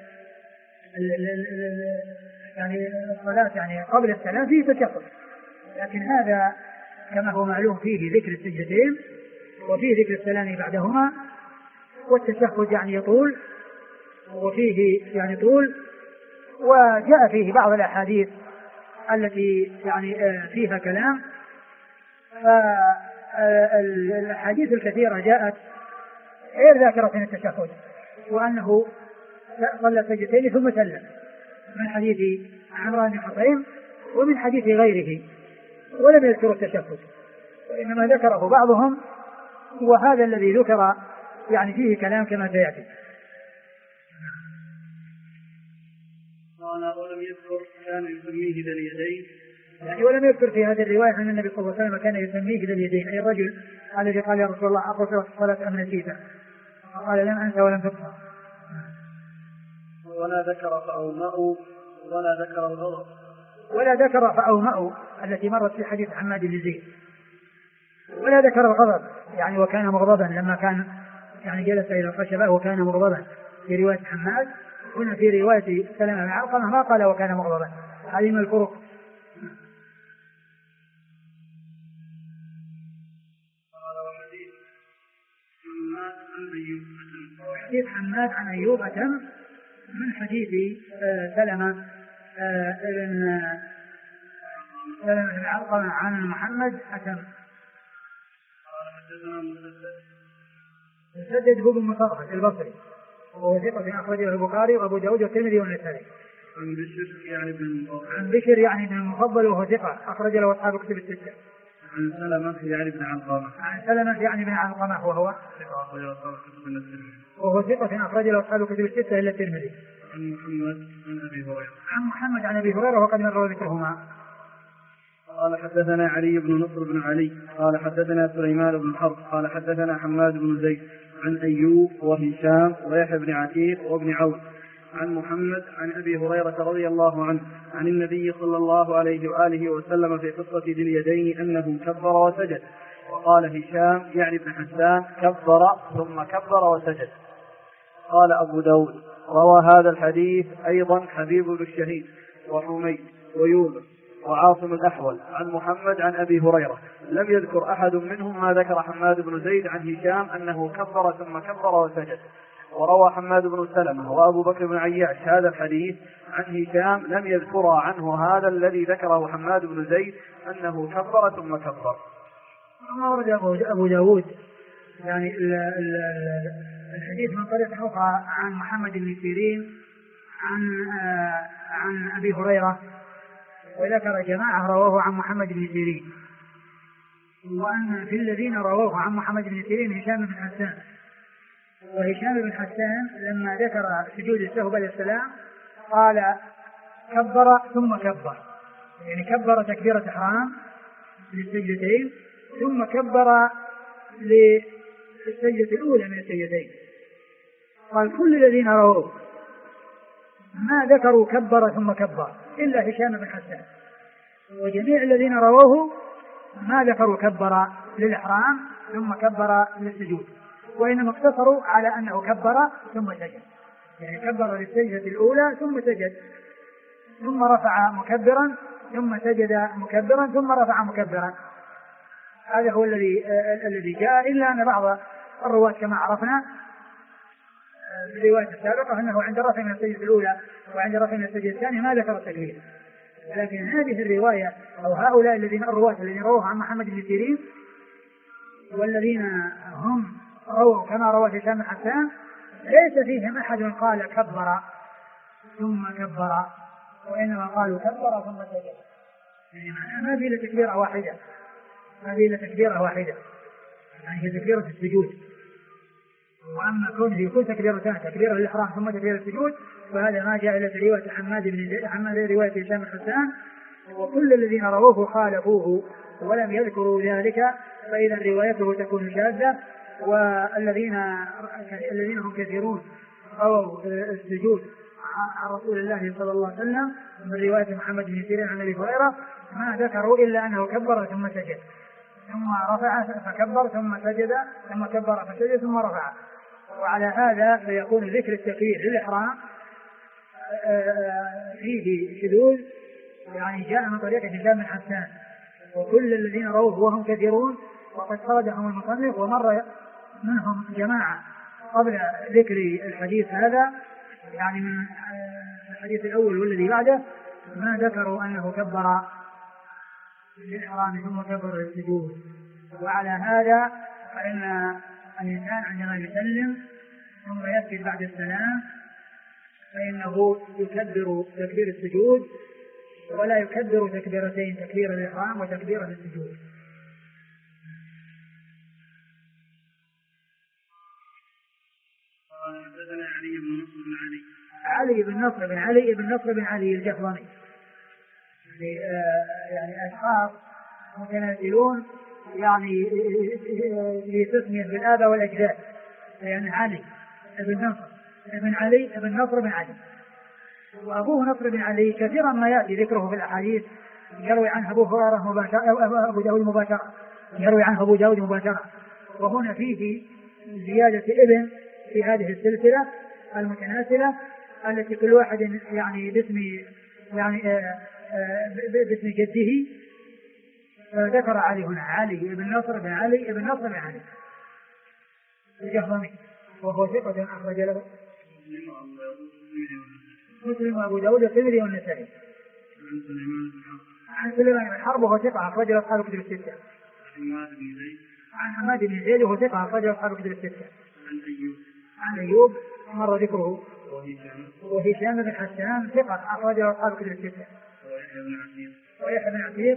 A: يعني الصلاة يعني قبل السلام فيه تشهد، لكن هذا كما هو معلوم فيه ذكر السجدتين وفيه ذكر السلام بعدهما، والتشهد يعني يطول وفيه يعني طول، وجاء فيه بعض الأحاديث التي يعني فيها كلام، فالحديث الكثيرة جاءت غير ذاكرة في التشهد وأنه صلى سجدتين ثم سلم، من حديث عمران بن حصين ومن حديث غيره، ولم يذكر التشهد وإنما ذكره بعضهم، وهذا الذي ذكر يعني فيه كلام كما سيأتي.
B: قال ولم يذكر كان يسميه ذا اليدين،
A: يعني ولم يذكر في هذه الرواية أن النبي صلى الله عليه وسلم كان يسميه ذا اليدين، أي الرجل الذي قال يا رسول الله أقصر الصلاة أم نسيته؟ قال لم أنسى ولم تقصر.
B: ولا ذكر فأومأوا ولا ذكر الغضب،
A: ولا ذكر فأومأوا التي مرت في حديث حماد بن زيد، ولا ذكر الغضب يعني وكان مغضبا لما كان يعني جلس إلى الخشبة وكان مغضبا في رواية حماد. هنا في رواية سلمة بن علقمة ما قال وكان مغضبا. هذه من الفروق. حديث حماد عن أيوب أتم من حديث سلمة بن علقمة عن محمد أتم. مسدد هو بن مصرف البصري وهو ثقة أخرجه البخاري وأبو داود والترمذي والنسائي. عن بشر يعني بن المفضل وهو ثقة أخرج له أصحاب كتب الستة.
B: عن سلمة يعني بن علقمة.
A: عن سلمة يعني بن علقمة وهو ثقة أخرج له أصحاب كتب الستة إلا الترمذي.
B: عن محمد عن أبي هريرة.
A: عن محمد عن أبي هريرة وقد مر ذكرهما.
B: قال حدثنا علي بن نصر بن علي قال حدثنا سليمان بن حرب قال حدثنا حماد بن زيد عن أيوب وهشام ويحيى بن عتيق وابن عون عن محمد عن أبي هريرة رضي الله عنه عن النبي صلى الله عليه وآله وسلم في قصة ذي اليدين أنه كبر وسجد. وقال هشام يعني ابن حسان كبر ثم كبر وسجد. قال أبو داود روى هذا الحديث أيضا حبيب بن الشهيد وحميد ويونس وعاصم الأحول عن محمد عن أبي هريرة لم يذكر أحد منهم ما ذكر حماد بن زيد عن هشام أنه كبر ثم كبر وسجد. وروى حماد بن سلمة وأبو بكر بن عياش هذا الحديث عن هشام لم يذكر عنه هذا الذي ذكره حماد بن زيد أنه كبر ثم كبر.
A: ورد أبو داود يعني الحديث من طريق أخرى عن محمد بن سيرين عن أبي هريرة وذكر جماعة رواه عن محمد بن سيرين. وأن في الذين رواه عن محمد بن سيرين هشام بن حسان. وهشام بن حسان لما ذكر سجود السهو بعد السلام قال كبر ثم كبر يعني كبر تكبيرة إحرام للسجدتين ثم كبر للسجدة الأولى من السجدتين. قال كل الذين رواه ما ذكروا كبر ثم كبر إلا هشام بن حسان وجميع الذين رواه ما ذكروا كبر للإحرام ثم كبر للسجود وإنما اقتصروا على أنه كبر ثم سجد يعني كبر للسجدة الأولى ثم سجد ثم رفع مكبرا ثم سجد مكبرا ثم رفع مكبرا. هذا هو الذي جاء إلا أن بعض الرواة كما عرفنا في الرواية السابقة أنه عند الرفع من السجدة الأولى وعند الرفع من السجدة الثانية ما ذكر التكبير. لكن هذه الرواية أو هؤلاء الرواة الذين رواه عن محمد بن سيرين والذين هم رووا كما رواه هشام بن حسان ليس فيهم أحد قال كبر ثم كبر وإنما قالوا كبر ثم سجد يعني ما في إلا تكبيرة واحدة يعني هي تكبيرة السجود. وأما كونه يكون تكبيرتان تكبيرة للإحرام ثم تكبيرة السجود فهذا ما جاء إلا في رواية حماد بن زيد رواية هشام بن حسان وكل الذين رووه خالفوه ولم يذكروا ذلك فإذا روايته تكون شاذة. والذين هم كثيرون رووا السجود عن رسول الله صلى الله عليه وسلم من رواية محمد بن سيرين عن أبي هريرة ما ذكروا إلا أنه كبر ثم سجد ثم رفع فكبر ثم سجد ثم كبر فسجد ثم رفع. وعلى هذا فيكون ذكر التكبير للإحرام فيه شذوذ يعني جاء من طريق هشام بن حسان وكل الذين رووه وهم كثيرون وقد خرجهم المصنف ومر منهم جماعة قبل ذكر الحديث هذا يعني من الحديث الأول والذي بعده ما ذكروا أنه كبر للإحرام ثم كبر للسجود. وعلى هذا فإن الإنسان عندما يسلم ثم يسجد بعد السلام فإنه يكبر تكبير السجود ولا يكبر تكبيرتين تكبير الإحرام وتكبير السجود.
B: حدثنا علي بن نصر بن علي
A: علي بن نصر بن علي بن نصر بن علي الجهضمي. يعني أشخاص متنازلون يعني لتسمية بالآباء والأجداد، يعني علي بن نصر بن علي بن نصر بن علي، وأبوه نصر بن علي كثيرا ما يأتي ذكره في الأحاديث، يروي عنه أبو هريرة مباشرة، أبو داود مباشرة، يروي عنه أبو داود مباشرة. وهنا فيه زيادة ابن في هذه السلسلة المتناسلة التي كل واحد يعني باسم جده. ذكر علي هنا علي بن نصر بن علي بن نصر بن علي الجهضمي، وهو ثقة أخرج له مسلم وأبو داود والترمذي والنسائي. عن سليمان بن حرب وهو ثقة أخرج له أصحاب الكتب الستة. عن حماد بن زيد وهو ثقة أخرج له أصحاب الكتب الستة. عن أيوب مر ذكره. وهشام بن حسان ثقة أخرج له أصحاب الكتب الستة. ويحيى بن عتيق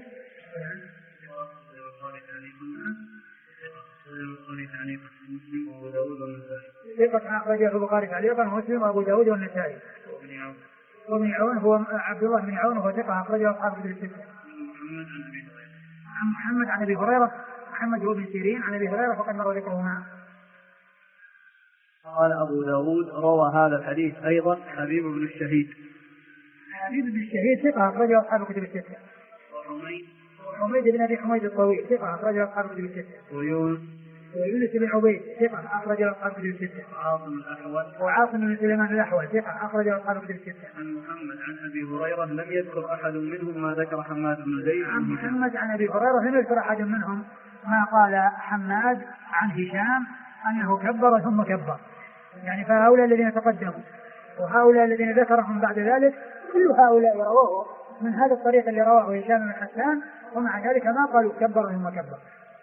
A: ثقة أخرجه البخاري تعليقا ومسلم وأبو داود والنسائي. وابن عون هو عبد الله بن عون وهو ثقة أخرجه أصحاب الكتب الستة. عن محمد عن أبي هريرة، محمد هو بن سيرين عن أبي هريرة فقد مر ذكرهما.
B: قال أبو داود روى هذا الحديث أيضا حبيب بن الشهيد.
A: حبيب بن الشهيد ثقة أخرجه أصحاب الكتب الستة. حميد بن أبي حميد الطويل ثقة أخرجه أصحاب الكتب الستة. ويونس بن عبيد ثقة أخرجه أصحاب الكتب الستة. وعاصم بن سليمان الأحول ثقة أخرجه أصحاب الكتب الستة.
B: عن محمد عن أبي هريرة لم يذكر أحد منهم ما ذكر حماد بن زيد.
A: عن محمد عن أبي هريرة لم يذكر أحد منهم ما قال حماد عن هشام أنه كبر ثم كبر، يعني فهؤلاء الذين تقدموا وهؤلاء الذين ذكرهم بعد ذلك كل هؤلاء رواه من هذا الطريق اللي رواه هشام بن حسان، ومع ذلك ما قالوا كبر ثم كبر.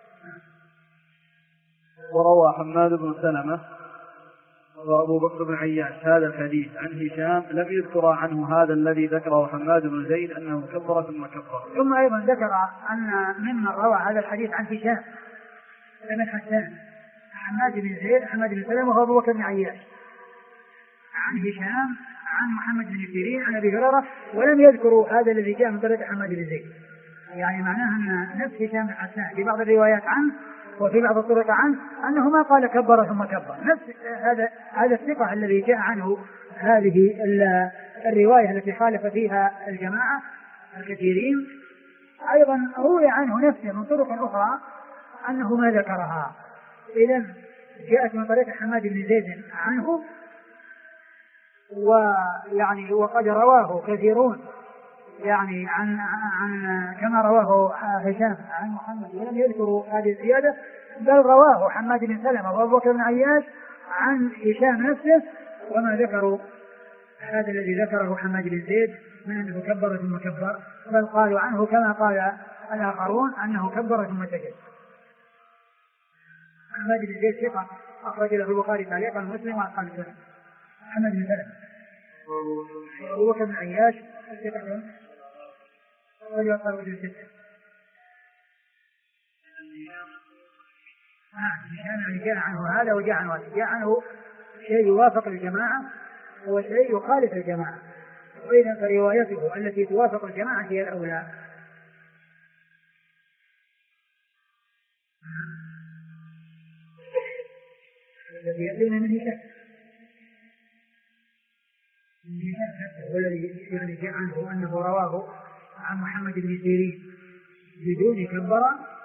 B: وروى حماد بن سلمة وأبو بكر بن عياش هذا الحديث عن هشام لم يذكر عنه هذا الذي ذكره حماد بن زيد أنه كبر ثم كبر.
A: ثم أيضا ذكر أن ممن روى هذا الحديث عن هشام بن حسان حماد بن زيد حماد بن سلمة وأبو بكر بن عياش عن هشام عن محمد بن سيرين عن أبي هريرة، ولم يذكروا هذا الذي جاء من طريق حماد بن زيد. يعني معناها أن نفس هشام بن حسان في بعض الروايات عنه وفي بعض الطرق عنه أنه ما قال كبر ثم كبر، نفس هذا الثقة الذي جاء عنه هذه الرواية التي خالف فيها الجماعة الكثيرين أيضا روي عنه نفسه من طرق أخرى أنه ما ذكرها. إذن جاءت من طريق حماد بن زيد عنه، ويعني وقد رواه كثيرون يعني عن كما رواه هشام عن محمد ولم يذكروا هذه الزيادة، بل رواه حماد بن سلمة وأبو بكر بن عياش عن هشام نفسه وما ذكروا هذا الذي ذكره حماد بن زيد من أنه كبر ثم كبر، بل قالوا عنه كما قال الآخرون أنه كبر ثم سجد. حماد بن زيد ثقة أخرج له البخاري تعليقا مسلم وأصحاب السنن. حماد بن سلمة وأبو بكر بن عياش ثقة أخرج أصحاب السنن. يعني جاء عنه هذا وجاء عنه هذا، جاء عنه شيء يوافق الجماعة وشيء يخالف الجماعة، وإذا فروايته التي توافق الجماعة هي الأولى. الذي يأتينا من هشام هو الذي يعني جاء عنه أنه رواه عن محمد بن سيرين بدون كبر،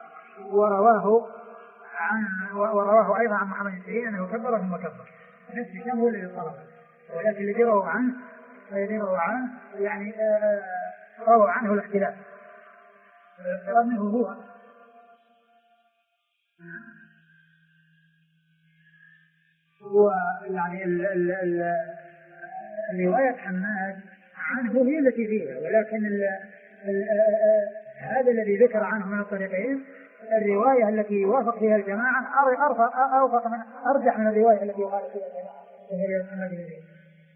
A: ورواه أيضا عن محمد بن سيرين أنه كبر ثم كبر. نفس هشام هو الذي طلب، ولكن الذي رواه عنه يعني روى عنه الاختلاف منه هو. ويعني الرواية حماد عنه هي التي فيها، ولكن هذا الذي ذكر عنه من الطريقين الرواية التي يوافق فيها الجماعة أرجح من الرواية التي يخالف فيها الجماعة وهي محمد بن زيد.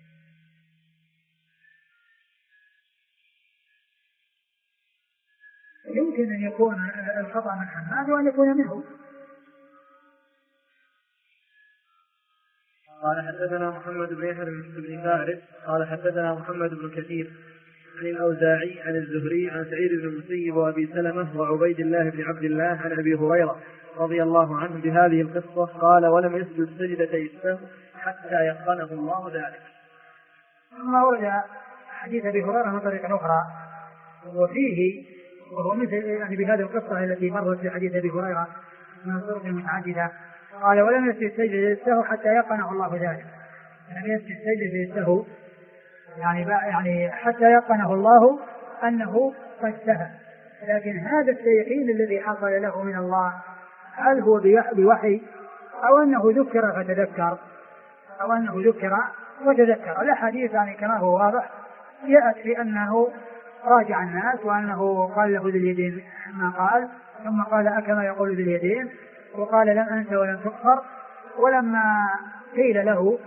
A: يمكن أن يكون الخطأ من حماد وأن يكون منه.
B: قال حدثنا محمد بن يحيى بن فارس قال حدثنا محمد بن كثير عن الأوزاعي عن الزهري عن سعيد بن المسيب وأبي سلمة وعبيد الله بن عبد الله عن أبي هريرة رضي الله عنه بهذه القصة قال ولم يسجد سجدتي السهو حتى يقنه الله ذلك.
A: ثم ورد حديث أبي هريرة من طريقة أخرى وفيه وهو مثل يعني بهذه القصة التي مرت في حديث أبي هريرة من طرق متعددة قال ولم يسجد سجدتي السهو حتى يقنه الله ذلك. لم يسجد سجدتي السهو يعني حتى يقنه الله أنه قد سهى. لكن هذا التيقين الذي حصل له من الله هل هو بوحي أو أنه ذكر فتذكر أو أنه ذكر وتذكر؟ الحديث يعني كما هو واضح جاءت في أنه راجع الناس وأنه قال له ذي اليدين ما قال ثم قال أكما يقول ذي اليدين وقال لم أنت ولم تغفر. ولما قيل له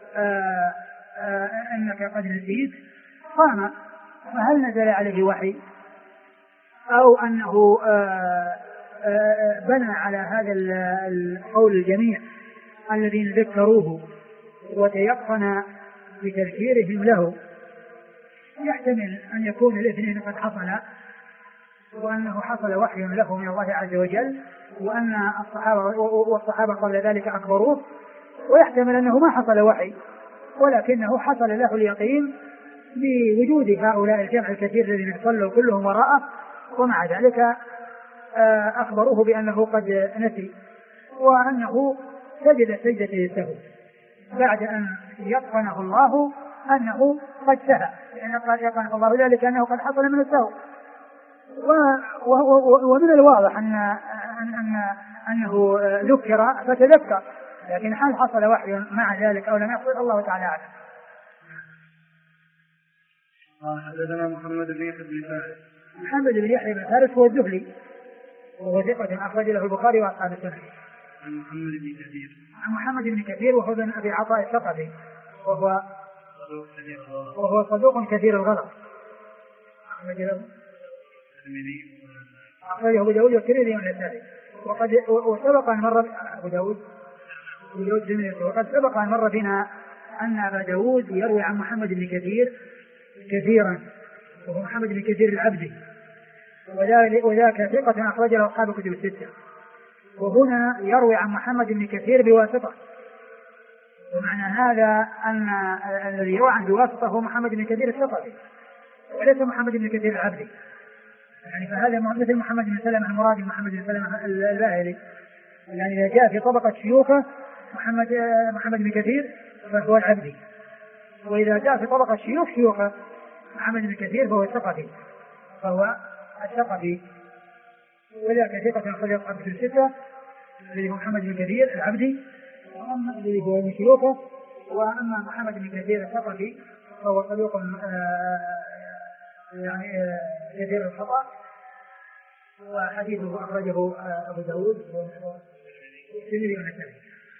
A: أنك قد نسيت قام. فهل نزل عليه وحي أو أنه بنى على هذا القول الجميع الذين ذكروه وتيقن بتذكيرهم له؟ يحتمل أن يكون الاثنين قد حصل وأنه حصل وحي له من الله عز وجل وأن الصحابة قبل ذلك أخبروه، ويحتمل أنه ما حصل وحي ولكنه حصل له اليقين بوجود هؤلاء الجمع الكثير الذين صلوا كلهم وراءه ومع ذلك أخبروه بأنه قد نسي وأنه سجد سجدة السهو بعد أن يقنه الله أنه قد سهى، لأن قد يقنه الله ذلك أنه قد حصل من السهو. ومن الواضح أنه ذكر فتذكر، لكن هل حصل وحي مع ذلك أو لم يحصل الله تعالى أعلم.
B: حدثنا محمد بن يحيى بن فارس.
A: محمد بن يحيى بن فارس هو الذهلي وهو ثقة أخرج له البخاري وأصحاب السنن.
B: عن محمد بن كثير.
A: عن محمد بن كثير وهو بن أبي عطاء الثقفي وهو صدوق كثير الغلط. أخرجه أبو داود والترمذي والنسائي. وسبق أن مر أبو داود وقد سبق أن مر بنا أن أبا داود يروي عن محمد بن كثير كثيرا وهو محمد بن كثير العبدي وذاك ثقة أخرج له أصحاب الكتب الستة. وهنا يروي عن محمد بن كثير بواسطة، ومعنى هذا أن الذي يروى عنه بواسطة هو محمد بن كثير الثقفي وليس محمد بن كثير العبدي. يعني فهذا مثل محمد بن سلمة المرادي محمد بن سلمة الباهلي، يعني إذا جاء في طبقة شيوخه محمد بن كثير فهو العبدي، وإذا جاء في طبقة شيوخه محمد بن كثير فهو الثقفي وذاك ثقة أخرج أصحاب الكتب الستة الذي هو محمد بن كثير العبدي وأما الذي هو من شيوخه. وأما محمد بن كثير الثقفي فهو صدوق يعني كثير الخطأ وحديثه أخرجه أبو داود والترمذي والنسائي.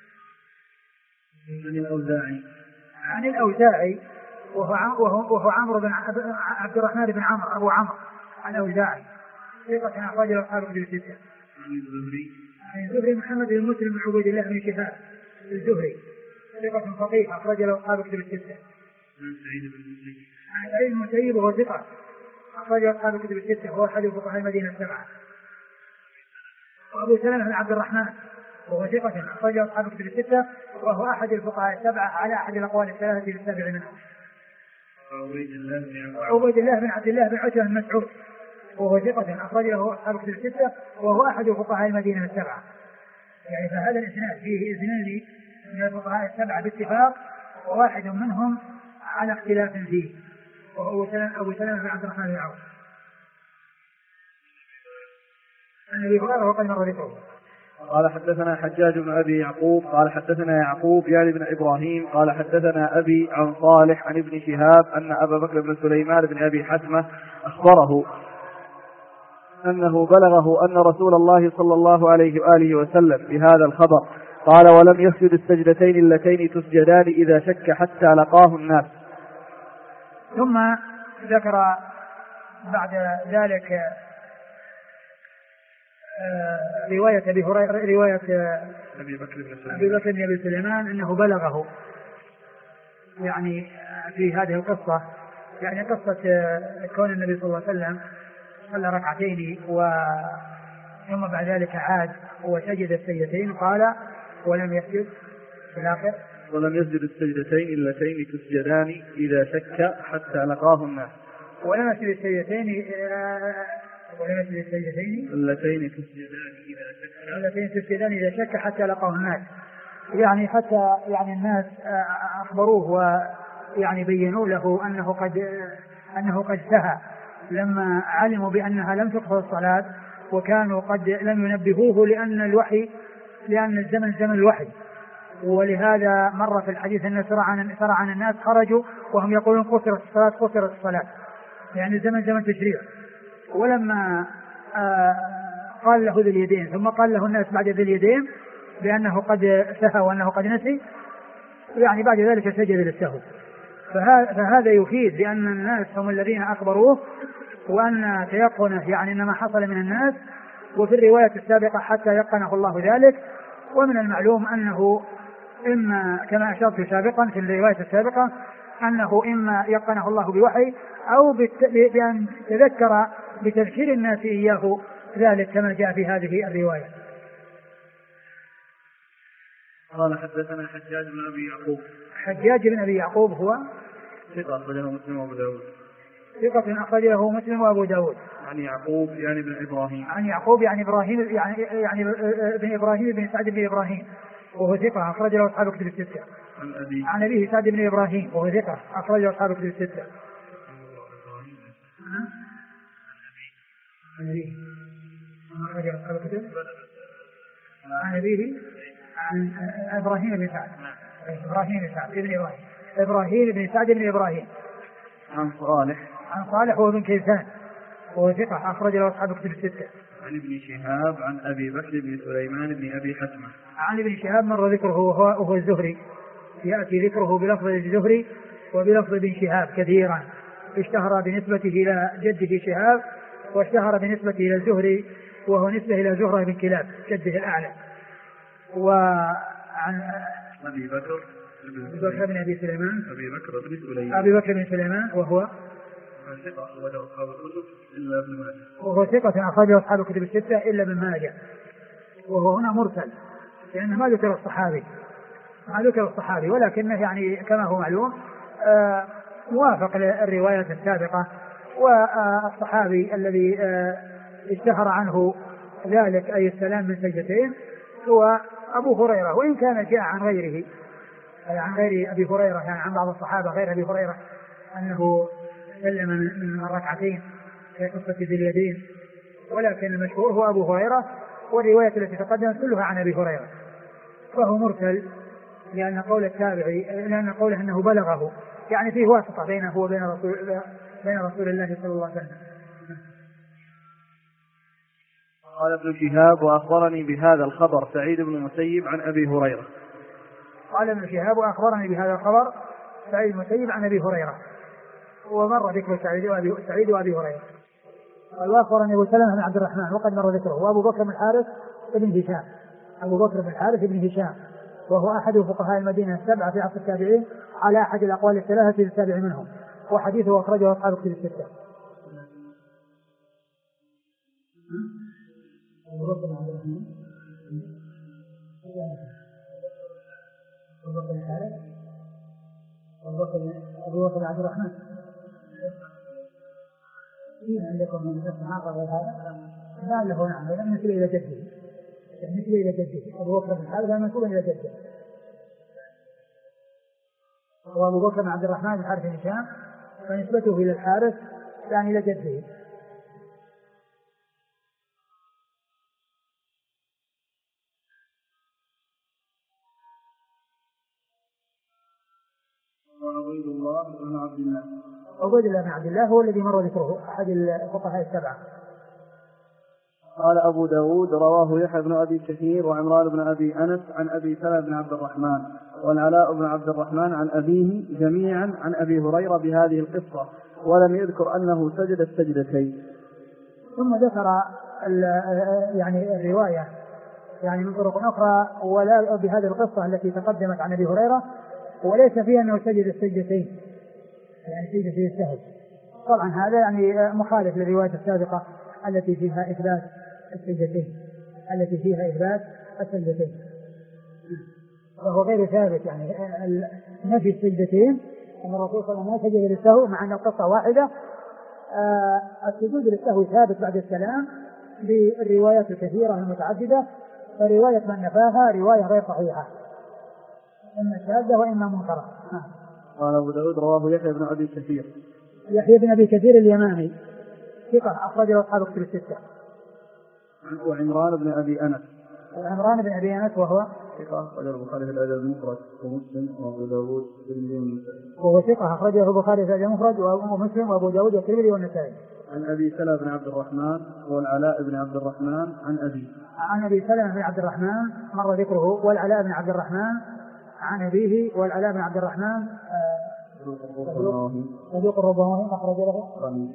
A: عن الأوزاعي وهو عمرو بن عبد الرحمن بن عمرو أبو عمرو الأوزاعي ثقة أخرجه أصحاب الكتب الستة. عن الزهري محمد بن مسلم بن عبيد الله بن شهاب الزهري ثقة فقيه أخرج له أصحاب الكتب الستة. عن سعيد بن المسيب وهو ثقة أخرج أصحاب الكتب الستة وهو أحد فقهاء المدينة السبعة. وأبو سلمة بن عبد الرحمن وهو ثقة أخرج أصحاب الكتب الستة وهو أحد الفقهاء السبعة على أحد الأقوال الثلاثة في السابع منهم. عبيد الله بن عبد الله بن عتبة بن مسعود وهو ثقة أخرج له أصحاب الكتب الستة وهو أحد فقهاء المدينة السبعة. يعني فهذا الإسناد فيه اثنان من الفقهاء السبعة باتفاق وواحد منهم على اختلاف فيه وهو أبو سلمة بن عبد الرحمن بن عوف. النبي هريرة وقد مر ذكره.
B: قال حدثنا حجاج بن أبي يعقوب قال حدثنا يعقوب يعني بن إبراهيم قال حدثنا أبي عن صالح عن ابن شهاب أن أبا بكر بن سليمان بن أبي حثمة أخبره أنه بلغه أن رسول الله صلى الله عليه وآله وسلم بهذا الخبر قال ولم يسجد السجدتين اللتين تسجدان إذا شك حتى لقاه الناس.
A: ثم ذكر بعد ذلك رواية أبي هريرة رواية أبي بكر بن أبي سليمان أنه بلغه يعني في هذه القصة، يعني قصة كون النبي صلى الله عليه وسلم صلى ركعتين ثم بعد ذلك عاد وسجد السجدتين، قال ولم يسجد في الآخر
B: ولم يسجد السجدتين اللتين تسجدان إذا شك حتى لقاه الناس.
A: ولم يسجد السجدتين
B: اللتين
A: تسجدان إذا شك حتى لقاه الناس، يعني حتى يعني الناس أخبروه ويعني بينوا له أنه قد سهى لما علموا بأنها لم تقصر الصلاة، وكانوا قد لم ينبهوه لأن الزمن زمن الوحي. ولهذا مر في الحديث أن سرعان الناس خرجوا وهم يقولون قصرت الصلاة، يعني الزمن زمن تشريع. ولما قال له ذي اليدين ثم قال له الناس بعد ذي اليدين بأنه قد سهى وأنه قد نسي، يعني بعد ذلك سجد للسهو. فهذا يفيد بأن الناس هم الذين أخبروه، وأن تيقنه يعني إنما حصل من الناس. وفي الرواية السابقة حتى يقنه الله ذلك. ومن المعلوم أنه إما كما أشرت سابقا في الرواية السابقة أنه إما يقنه الله بوحي أو بأن تذكر بتذكير الناس إياه ذلك كما جاء في هذه الرواية.
B: قال حدثنا حجاج بن أبي يعقوب.
A: حجاج بن أبي يعقوب هو
B: ثقة أخرجه مسلم وأبو داود.
A: ثقة أخرجه مسلم وأبو داود.
B: عن يعقوب يعني بن إبراهيم.
A: عن يعقوب يعني إبراهيم يعني ابن إبراهيم بن سعد بن إبراهيم وهو ثقة أخرج له أصحاب كتب الستة. عن أبيه سعد بن إبراهيم وهو ثقة أخرج له أصحاب كتب الستة. عن أبيه أخرج أصحاب الكتب. عن أبيه عن إبراهيم بن سعد إبراهيم بن سعد بن إبراهيم.
B: عن صالح
A: وابن كيسان وهو ثقة أخرج له أصحاب كتب الستة.
B: عن ابن شهاب عن أبي بكر بن سليمان بن أبي حتمة.
A: عن ابن شهاب مر ذكره وهو الزهري، يأتي ذكره بلفظ الزهري وبلفظ ابن شهاب كثيرا، اشتهر بنسبته إلى جده شهاب، واشتهر بنسبته إلى الزهري وهو نسبة إلى زهرة بن كلاب جده الأعلى. وعن
B: أبي بكر
A: بن أبي سليمان
B: أبي بكر
A: بن سليمان وهو
B: ثقة أخرجه أصحاب الكتب إلا ابن ماجه.
A: وهو ثقة أخرجه أصحاب الكتب الستة إلا ابن ماجه. وهو هنا مرسل لأنه ما ذكر الصحابي ولكنه يعني كما هو معلوم موافق للرواية السابقة. والصحابي الذي اشتهر عنه ذلك أي السلام من سجدتين هو أبو هريرة، وإن كان جاء عن غيره عن غير أبي هريرة، يعني عن بعض الصحابة غير أبي هريرة أنه سلم من ركعتين في قصة ذي اليدين، ولكن المشهور هو أبو هريرة، والرواية التي تقدمت كلها عن أبي هريرة، فهو مرسل لأن قول التابعي لأن قوله أنه بلغه يعني فيه واسطة بينه وبين رسول الله صلى الله عليه وسلم.
B: قال ابن شهاب وأخبرني بهذا الخبر سعيد بن المسيب عن أبي هريرة.
A: قال ابن شهاب وأخبرني بهذا الخبر سعيد بن المسيب عن أبي هريرة، ومر ذكر سعيد وأبي هريرة. وأخبرني أبو سلمة بن عبد الرحمن وقد مر ذكره، وأبو بكر بن الحارث بن هشام وهو أحد فقهاء المدينة السبعة في عصر التابعين على أحد الأقوال الثلاثة السابع منهم، وحديثه أخرجه أصحاب الكتب الستة. أبو بكر بن عبد الرحمن عندكم من الصحابة غير هذا؟ لعله نعم، لأن مثل إلى جده أبو بكر بن الحارث منسوب إلى جده، وأبو بكر بن عبد الرحمن بن الحارث بن هشام فنسبته إلى الحارث يعني إلى جده. عبيد الله بن عبد الله هو الذي مر ذكره أحد الفقهاء السبعة.
B: قال أبو داود رواه يحيى بن أبي كثير وعمران بن أبي أنس عن أبي سلمة بن عبد الرحمن والعلاء بن عبد الرحمن عن أبيه جميعا عن أبي هريرة بهذه القصة، ولم يذكر أنه سجد السجدتين.
A: ثم ذكر يعني الرواية يعني من طرق أخرى ولا بهذه القصة التي تقدمت عن أبي هريرة، وليس فيه أنه سجد السجدتين يعني سجد في السهو. طبعا هذا يعني مخالف للرواية السابقة التي فيها إثبات السجدتين وهو غير ثابت. يعني نفي السجدتين أن الرسول صلى الله عليه وسلم سجد للسهو مع أن القصة واحدة. السجود للسهو ثابت بعد السلام بالروايات الكثيرة المتعددة، فرواية من نفاها رواية غير صحيحة إما شاذة وإما منكرة.
B: قال أبو داود رواه يحيى بن أبي كثير
A: اليمامي ثقة أخرجه أصحاب الكتب الستة.
B: وعمران بن أبي أنس وهو ثقة أخرجه البخاري في الأدب المفرد ومسلم وأبو داود
A: وهو ثقة أخرجه البخاري في الأدب المفرد ومسلم وأبو داود والترمذي والنسائي.
B: عن أبي سلمة بن عبد الرحمن والعلاء بن عبد الرحمن
A: عن أبي سلمة بن عبد الرحمن مر ذكره، والعلاء بن عبد الرحمن عن أبيه، والعلاء بن عبد الرحمن صدوق ربما أخرج له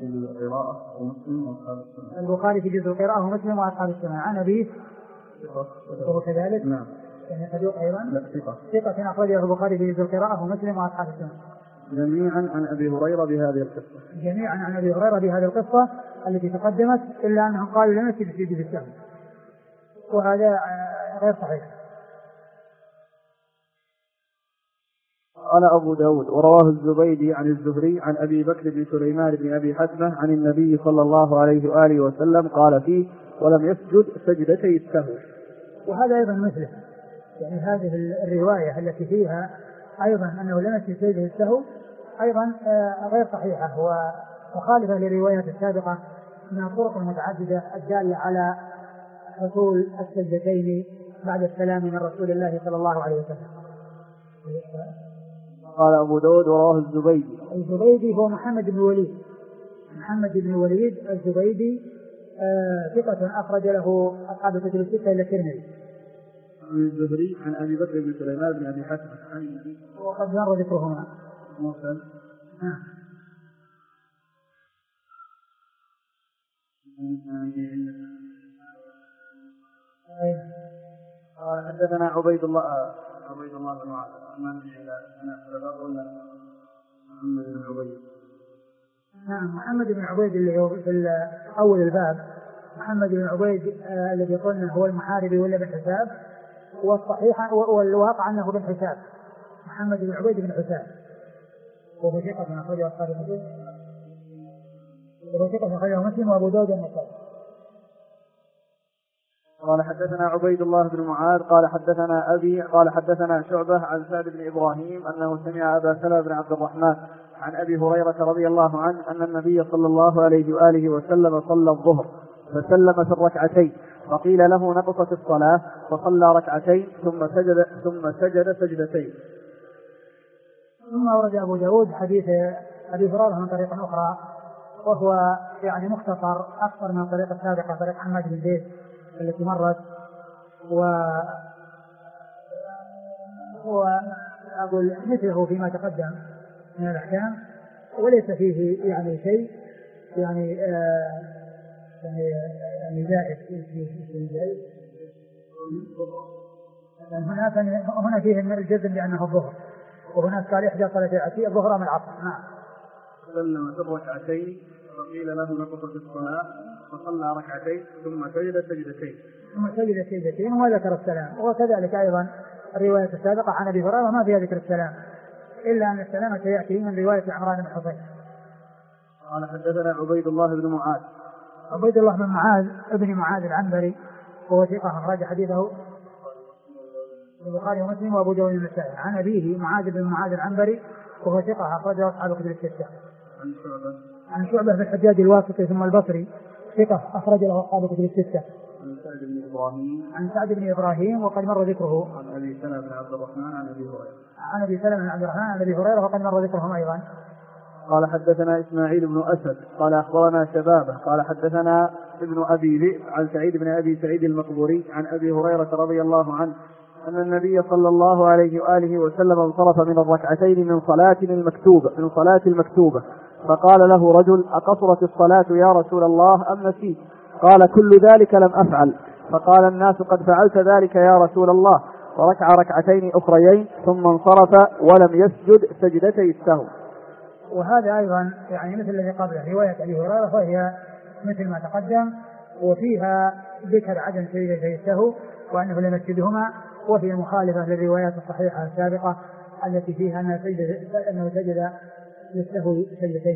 A: البخاري في جزء القراءة ومسلم وأصحاب السنة. عن أبيه وهو كذلك
B: نعم
A: صدوق أيضا ثقة أخرجه البخاري في جزء القراءة ومسلم وأصحاب السنة.
B: جميعا عن أبي هريرة
A: بهذه القصة التي تقدمت، إلا أنهم قالوا لم يسجد في السهو، وهذا غير صحيح.
B: قال أبو داود ورواه الزبيدي عن الزهري عن أبي بكر بن سليمان بن أبي حتمة عن النبي صلى الله عليه وآله وسلم قال فيه ولم يسجد سجدتي السهو. وهذا أيضا مثله، يعني هذه الرواية التي فيها أيضا أنه لم يسجد سجدتي السهو أيضا غير صحيحة ومخالفة للروايات السابقة من الطرق المتعددة الدالة على حصول السجدتين بعد السلام من رسول الله صلى الله عليه وسلم. قال أبو داود وراه
A: الزبيدي هو محمد بن وليد الزبيدي ثقة أخرج له أصحاب الكتب الستة إلا الترمذي.
B: عن الزهري عن أبي بكر بن سليمان بن أبي حتمة
A: وقد مر ذكرهما.
B: حدثنا عبيد الله بن معاذ
A: محمد بن عبيد اللي هو في أول الباب، محمد بن عبيد الذي قلنا هو المحاربي ولا بن حساب، والصحيح والواقع أنه بن حساب، محمد بن عبيد بن حساب، وهو ثقة أخرجه أصحاب الكتب، وهو ثقة أخرجه مسلم وأبو داود والنسائي.
B: قال حدثنا عبيد الله بن معاذ قال حدثنا أبي قال حدثنا شعبة عن سعد بن إبراهيم أنه سمع أبا سلمة بن عبد الرحمن عن أبي هريرة رضي الله عنه أن النبي صلى الله عليه وآله وسلم صلى الظهر فسلم في الركعتين فقيل له نقصت الصلاة فصلى ركعتين ثم سجد سجدتين.
A: ثم ورد أبو داود حديث أبي هريرة من طريق أخرى، وهو يعني مختصر أكثر من الطريقة السابقة طريق حماد بن زيد التي مرت، وأقول مثله فيما تقدم من الأحكام، وليس فيه يعني شيء يعني زائد. هنا فيه الجزم لأنه الظهر، وهناك قال إحدى صلاة العشاء الظهر من العصر.
B: سلم في الركعتين وقيل له نقصت الصلاة فصلى ركعتين ثم سجد سجدتين
A: وذكر السلام. وكذلك أيضا الرواية السابقة عن أبي هريرة ما فيها ذكر السلام، إلا أن السلام سيأتي من رواية عمران بن حصين.
B: قال حدثنا عبيد الله بن
A: معاذ العنبري وهو ثقة أخرج حديثه البخاري ومسلم وأبو داود والنسائي. عن أبيه معاذ بن معاذ العنبري وهو ثقة أخرجه أصحاب الكتب الستة. عن شعبة بن الحجاج الواسطي ثم البصري ثقة أخرج له أصحاب الكتب الستة. عن سعد بن إبراهيم وقد مر ذكره.
B: عن أبي سلمة بن عبد الرحمن
A: عن أبي هريرة وقد مر ذكرهم أيضا.
B: قال حدثنا إسماعيل بن أسد قال أخبرنا شبابه قال حدثنا ابن أبي ذئب عن سعيد بن أبي سعيد المقبوري عن أبي هريرة رضي الله عنه أن النبي صلى الله عليه وآله وسلم انصرف من الركعتين من صلاة المكتوبة فقال له رجل أقصرت الصلاة يا رسول الله أم نسيت؟ قال كل ذلك لم أفعل. فقال الناس قد فعلت ذلك يا رسول الله،
D: وركع ركعتين أخريين ثم انصرف ولم يسجد سجدتي السهو.
A: وهذا أيضا يعني مثل الذي قبله رواية أبي هريرة، وهي مثل ما تقدم، وفيها ذكر عدم سجدتي السهو وأنه لم يسجدهما، وهي مخالفة للروايات الصحيحة السابقة التي فيها أنه سجد للسهو سجدتين.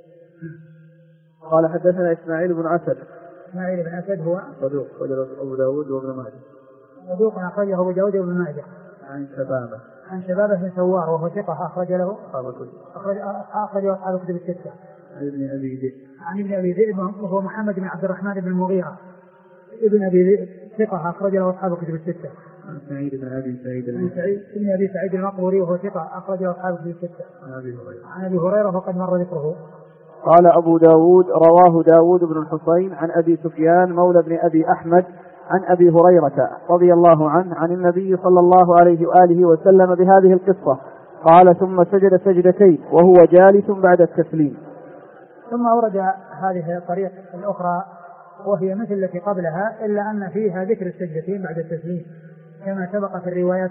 D: قال حدثنا إسماعيل بن أسد.
A: إسماعيل بن أسد هو
D: صدوق أبو داود وابن ماجه.
A: صدوق أخرجه أبو داود وابن ماجه. عن شبابه بن سوار وهو ثقة أخرج له أصحاب الكتب الستة. عن ابن أبي ذئب وهو محمد بن عبد الرحمن بن المغيرة ابن أبي ذئب ثقة أخرج له أصحاب الكتب الستة.
D: عن سعيد بن أبي سعيد
A: بن أبي سعيد المقبوري وهو ثقة أخرج له أصحاب الكتب الستة. عن أبي هريرة وقد مر ذكره.
D: قال أبو داود رواه داود بن الحصين عن أبي سفيان مولى بن أبي أحمد عن أبي هريرة رضي الله عنه عن النبي صلى الله عليه وآله وسلم بهذه القصة. قال ثم سجد سجدتين وهو جالس بعد التسليم.
A: ثم أورد هذه الطريق الأخرى وهي مثل التي قبلها، إلا أن فيها ذكر السجدتين بعد التسليم كما سبق في الروايات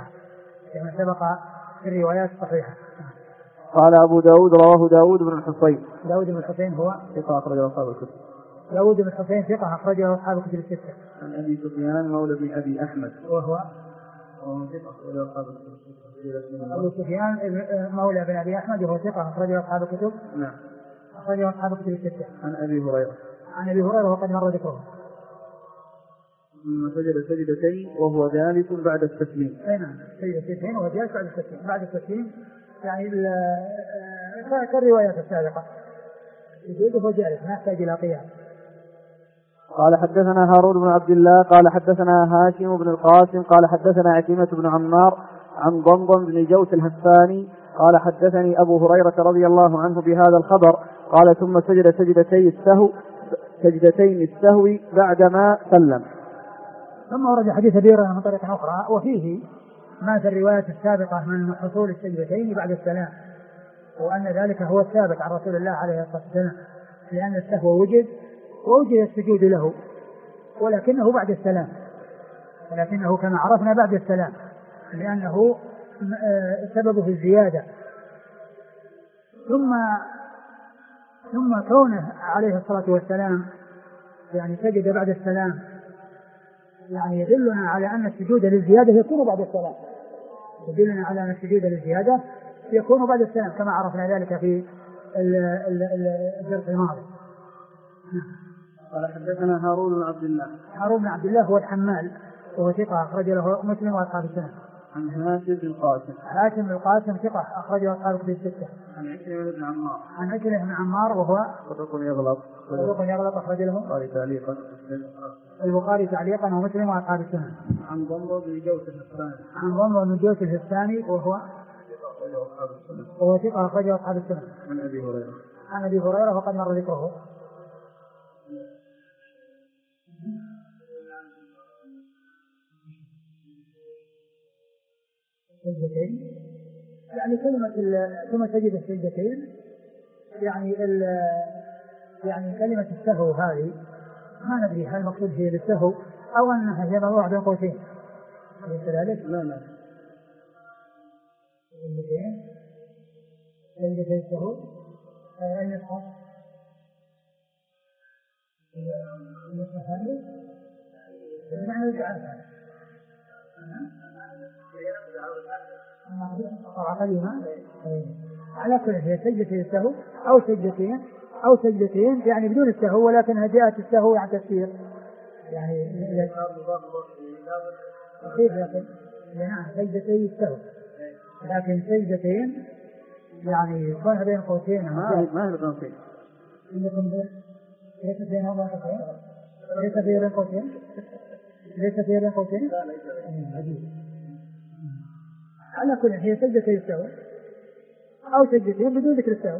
A: الصحيحة.
D: قال أبو داود رواه داود بن الحصين.
A: داود بن الحصين هو
D: ثقة أخرجه أصحاب الكتب.
A: داود بن الحصين ثقة أخرجه أصحاب الكتب الستة.
D: عن أبي سفيان مولى بن أبي أحمد
A: وهو
D: ثقة أخرجه أصحاب الكتب.
A: أبو سفيان مولى بن أبي أحمد وهو ثقة أخرجه أصحاب الكتب.
D: نعم.
A: أخرجه أصحاب الكتب الستة.
D: عن أبي هريرة.
A: عن أبي هريرة وقد مر ذكره.
D: ثم سجد سجدتين وهو جالس بعد التسليم.
A: نعم، سجدتين وهو جالس بعد التسليم. بعد التسليم يعني كالروايات السابقة يجوز وهو جالس ما يحتاج إلى قيام.
D: قال حدثنا هارون بن عبد الله قال حدثنا هاشم بن القاسم قال حدثنا عكيمة بن عمار عن ضمضم بن جوس الهفاني قال حدثني أبو هريرة رضي الله عنه بهذا الخبر. قال ثم سجد سجدتين السهو بعدما سلم.
A: ثم ورد حديث أبي هريرة من طريق أخرى وفيه ما في الروايات السابقة من حصول السجدتين بعد السلام، وأن ذلك هو الثابت عن رسول الله عليه الصلاة والسلام، لأن السهو ووجد السجود له، ولكنه بعد السلام، ولكنه كما عرفنا بعد السلام لأنه سببه الزيادة. ثم كونه عليه الصلاة والسلام يعني سجد بعد السلام يعني يدلنا على أن السجود للزيادة يكون بعد السلام، يدلنا على أن السجود للزيادة يكون بعد السلام كما عرفنا ذلك في الدرس الماضي.
D: قال حدثنا هارون بن عبد الله.
A: هارون بن عبد الله هو الحمال وهو ثقة أخرج له مسلم وأصحاب السنن.
D: عن هاشم بن القاسم.
A: هاشم بن القاسم ثقة أخرج له أصحاب الستة.
D: عن عكرمة بن عمار.
A: عن عكرمة بن عمار وهو
D: صدوق يغلط
A: أخرج له البخاري تعليقا ومسلم وأصحاب السنن.
D: عن ضمضم بن جوس الهفاني.
A: عن ضمضم بن جوس الهفاني وهو ثقة أخرج له أصحاب السنن.
D: عن أبي هريرة.
A: عن أبي هريرة وقد مر ذكره. سجدتين يعني ثم سجد السجدتين يعني كلمة السهو هذه ما ندري هل المقصود هي للسهو أو أنها هي موضوع بين قوسين. أليس كذلك؟
D: لا
A: سجدتين السهو أين يصح؟ معنى الجعل على كل هي سجدتين السهو أو سجدتين يعني بدون السهو، ولكنها جاءت السهو عن تفسير يعني كيف يقول نعم سجدتين السهو، لكن سجدتين يعني يكون بين قوسين
D: ما هي قوسين
A: ليس بين قوسين على كل هي سجدتين السهو أو سجدتين بدون ذكر السهو.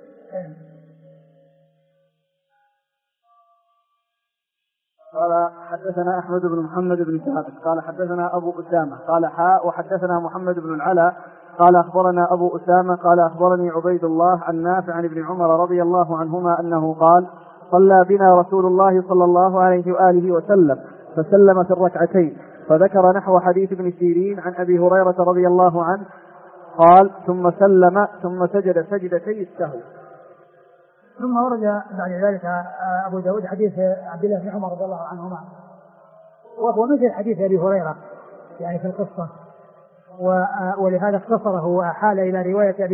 D: قال حدثنا أحمد بن محمد بن ثابت قال حدثنا أبو أسامة قال حاء وحدثنا محمد بن العلاء قال أخبرنا أبو أسامة قال أخبرني عبيد الله عن نافع عن ابن عمر رضي الله عنهما أنه قال صلى بنا رسول الله صلى الله عليه وآله وسلم فسلم في الركعتين فذكر نحو حديث ابن سيرين عن أبي هريرة رضي الله عنه قال ثم سلم ثم سجد سجدتي السهو.
A: ثم ورد بعد ذلك أبو داود حديث عبد الله بن عمر رضي الله عنهما، وهو مثل حديث أبي هريرة يعني في القصة، ولهذا اختصره وحال إلى رواية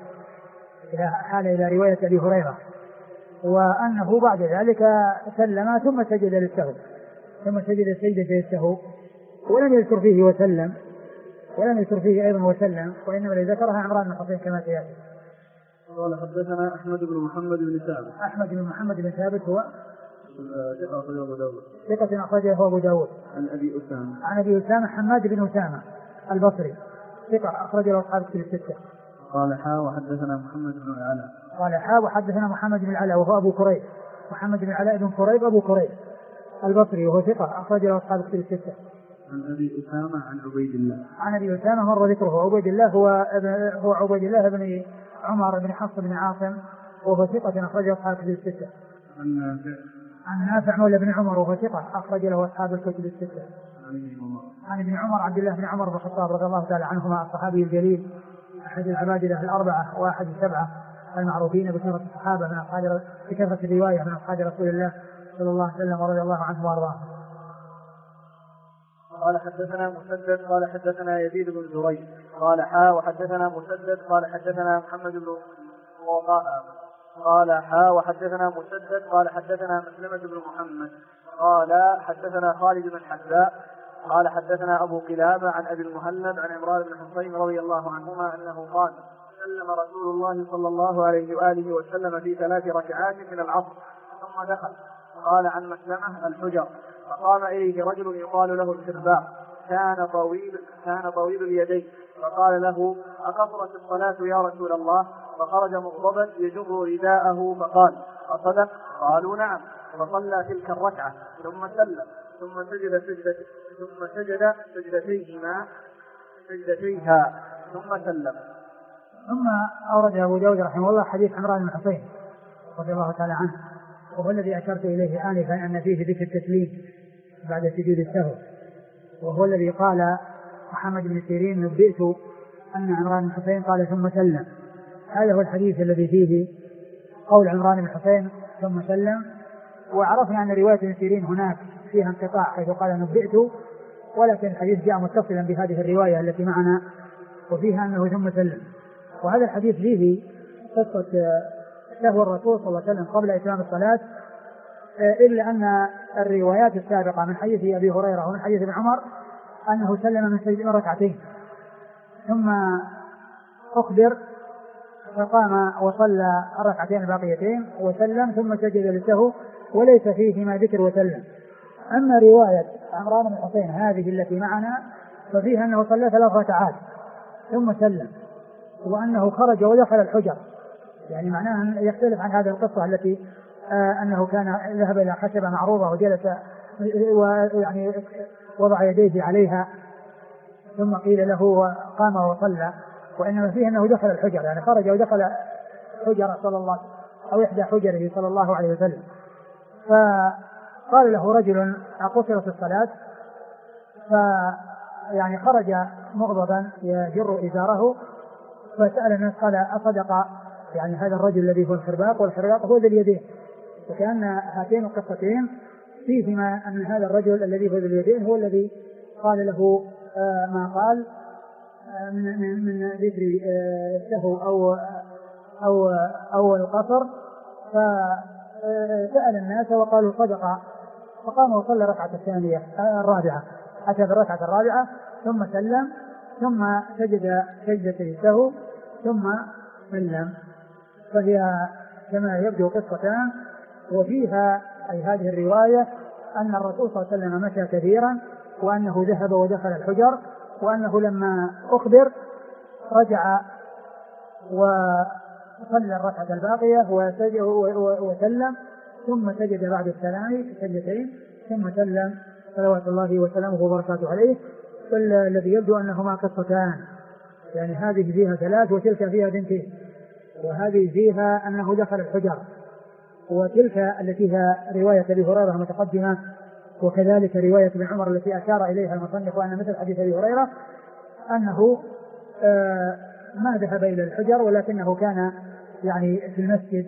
A: أبي هريرة، وأنه بعد ذلك سلم ثم سجد للسهو، ثم سجد سجدة السهو، ولم يذكر فيه وسلم، ولم يذكر فيه أيضا وسلم، وإنما ذكرها عمران بن حصين كما سيأتي.
B: قال حدثنا أحمد بن محمد بن ثابت.
A: أحمد بن محمد بن ثابت هو
B: ثقة أخرجه أبو داود.
A: ثقة أخرجه أبو داود.
B: عن أبي أسامة
A: حماد بن أسامة البصري ثقة أخرجه أصحاب الكتب الستة.
B: قال وحدثنا محمد بن العلاء.
A: قال وحدثنا محمد بن العلاء وهو أبو كريب، محمد بن العلاء بن كريب أبو كريب البصري وهو ثقة أخرجه أصحاب الكتب الستة.
B: عن أبي أسامة عن عبيد الله.
A: عن أبي أسامة مر ذكره. عبيد الله هو عبيد الله بن عمر بن حفص بن عاصم وهو ثقة أخرجه أصحاب الكتب الستة. عن نافع مولى بن عمر وهو ثقة أخرج له أصحاب الكتب الستة. عن ابن عمر عبد الله بن عمر بن الخطاب رضي الله تعالى عنهما الصحابي الجليل أحد العبادلة الأربعة وأحد السبعة المعروفين بكثرة الصحابة بكثرة الرواية من أصحاب رسول الله صلى الله عليه وسلم ورضي الله عنه وأرضاه.
D: قال حدثنا مسدد قال حدثنا يزيد بن زريع قال وحدثنا مسدد قال حدثنا محمد بن قال وحدثنا مسدد قال حدثنا مسلمة بن محمد قال حدثنا خالد بن حذاء قال حدثنا أبو قلابة عن أبي المهلب عن عمران بن حصين رضي الله عنهما أنه قال سلم رسول الله صلى الله عليه وآله وسلم في 3 ركعات من العصر ثم دخل. قال عن مسلمة الحجر فقام إليه رجل يقال له الخرباء كان طويل اليدين فقال له أقصرت الصلاة يا رسول الله؟ فخرج مغضبا يجر رداءه فقال أصدق؟ قالوا نعم. فصلى تلك الركعة ثم سلم ثم سجد سجدتيها ثم سلم.
A: ثم أورد أبو داود رحمه الله حديث عمران بن حصين رضي الله تعالى عنه، وهو الذي أشرت إليه آنفا أن فيه ذكر التسليم بعد سجود السهو، وهو الذي قال محمد بن سيرين نبئت أن عمران بن حصين قال ثم سلم. هذا هو الحديث الذي فيه قول عمران بن حصين ثم سلم. وعرفنا أن رواية ابن سيرين هناك فيها انقطاع حيث قال نبئت، ولكن الحديث جاء متصلا بهذه الرواية التي معنا وفيها أنه ثم سلم. وهذا الحديث فيه قصة سهو الرسول صلى الله عليه وسلم قبل إتمام الصلاة، إلا أن الروايات السابقة من حديث أبي هريرة ومن حديث ابن عمر أنه سلم من ركعتين ثم أخبر فقام وصلى الركعتين الباقيتين وسلم ثم سجد للسهو وليس فيهما ذكر وسلم. أما رواية عمران بن حصين هذه التي معنا ففيها أنه صلى 3 ركعات ثم سلم، وأنه خرج ودخل الحجر، يعني معناه أن يختلف عن هذه القصة التي أنه كان ذهب إلى خشبة معروضة وجلس ويعني وضع يديه عليها ثم قيل له وقام وصلى، وإنما فيه أنه دخل الحجر، يعني خرج ودخل حجر صلى الله أو إحدى حجره صلى الله عليه وسلم. فقال له رجل أقصرت الصلاة؟ فيعني خرج مغضبا يجر إزاره فسأل الناس قال أصدق يعني هذا الرجل الذي هو الخرباق، والخرباق هو ذي اليدين، وكأن هاتين القصتين فيهما أن هذا الرجل الذي هو ذي اليدين هو الذي قال له ما قال من ذكر السهو أو القصر. فسأل الناس وقالوا صدق، فقام وصلى الركعة الرابعة، أتى بالركعة الرابعة ثم سلم ثم سجد سجدتي السهو ثم سلم. فهي كما يبدو قصتان، وفيها أي هذه الرواية أن الرسول صلى الله عليه وسلم مشى كثيرا، وأنه ذهب ودخل الحجر، وأنه لما أخبر رجع وصلى الركعة الباقية وسلم ثم سجد بعد السلام سجدتين ثم سلم صلوات الله وسلامه وبركاته عليه. فالذي يبدو أنهما قصتان، يعني هذه فيها 3 وتلك فيها 2، وهذه فيها أنه دخل الحجر، وتلك التي فيها رواية أبي هريرة متقدمة وكذلك رواية ابن عمر التي أشار إليها المصنف وأن مثل حديث أبي هريرة أنه ما ذهب إلى الحجر ولكنه كان يعني في المسجد.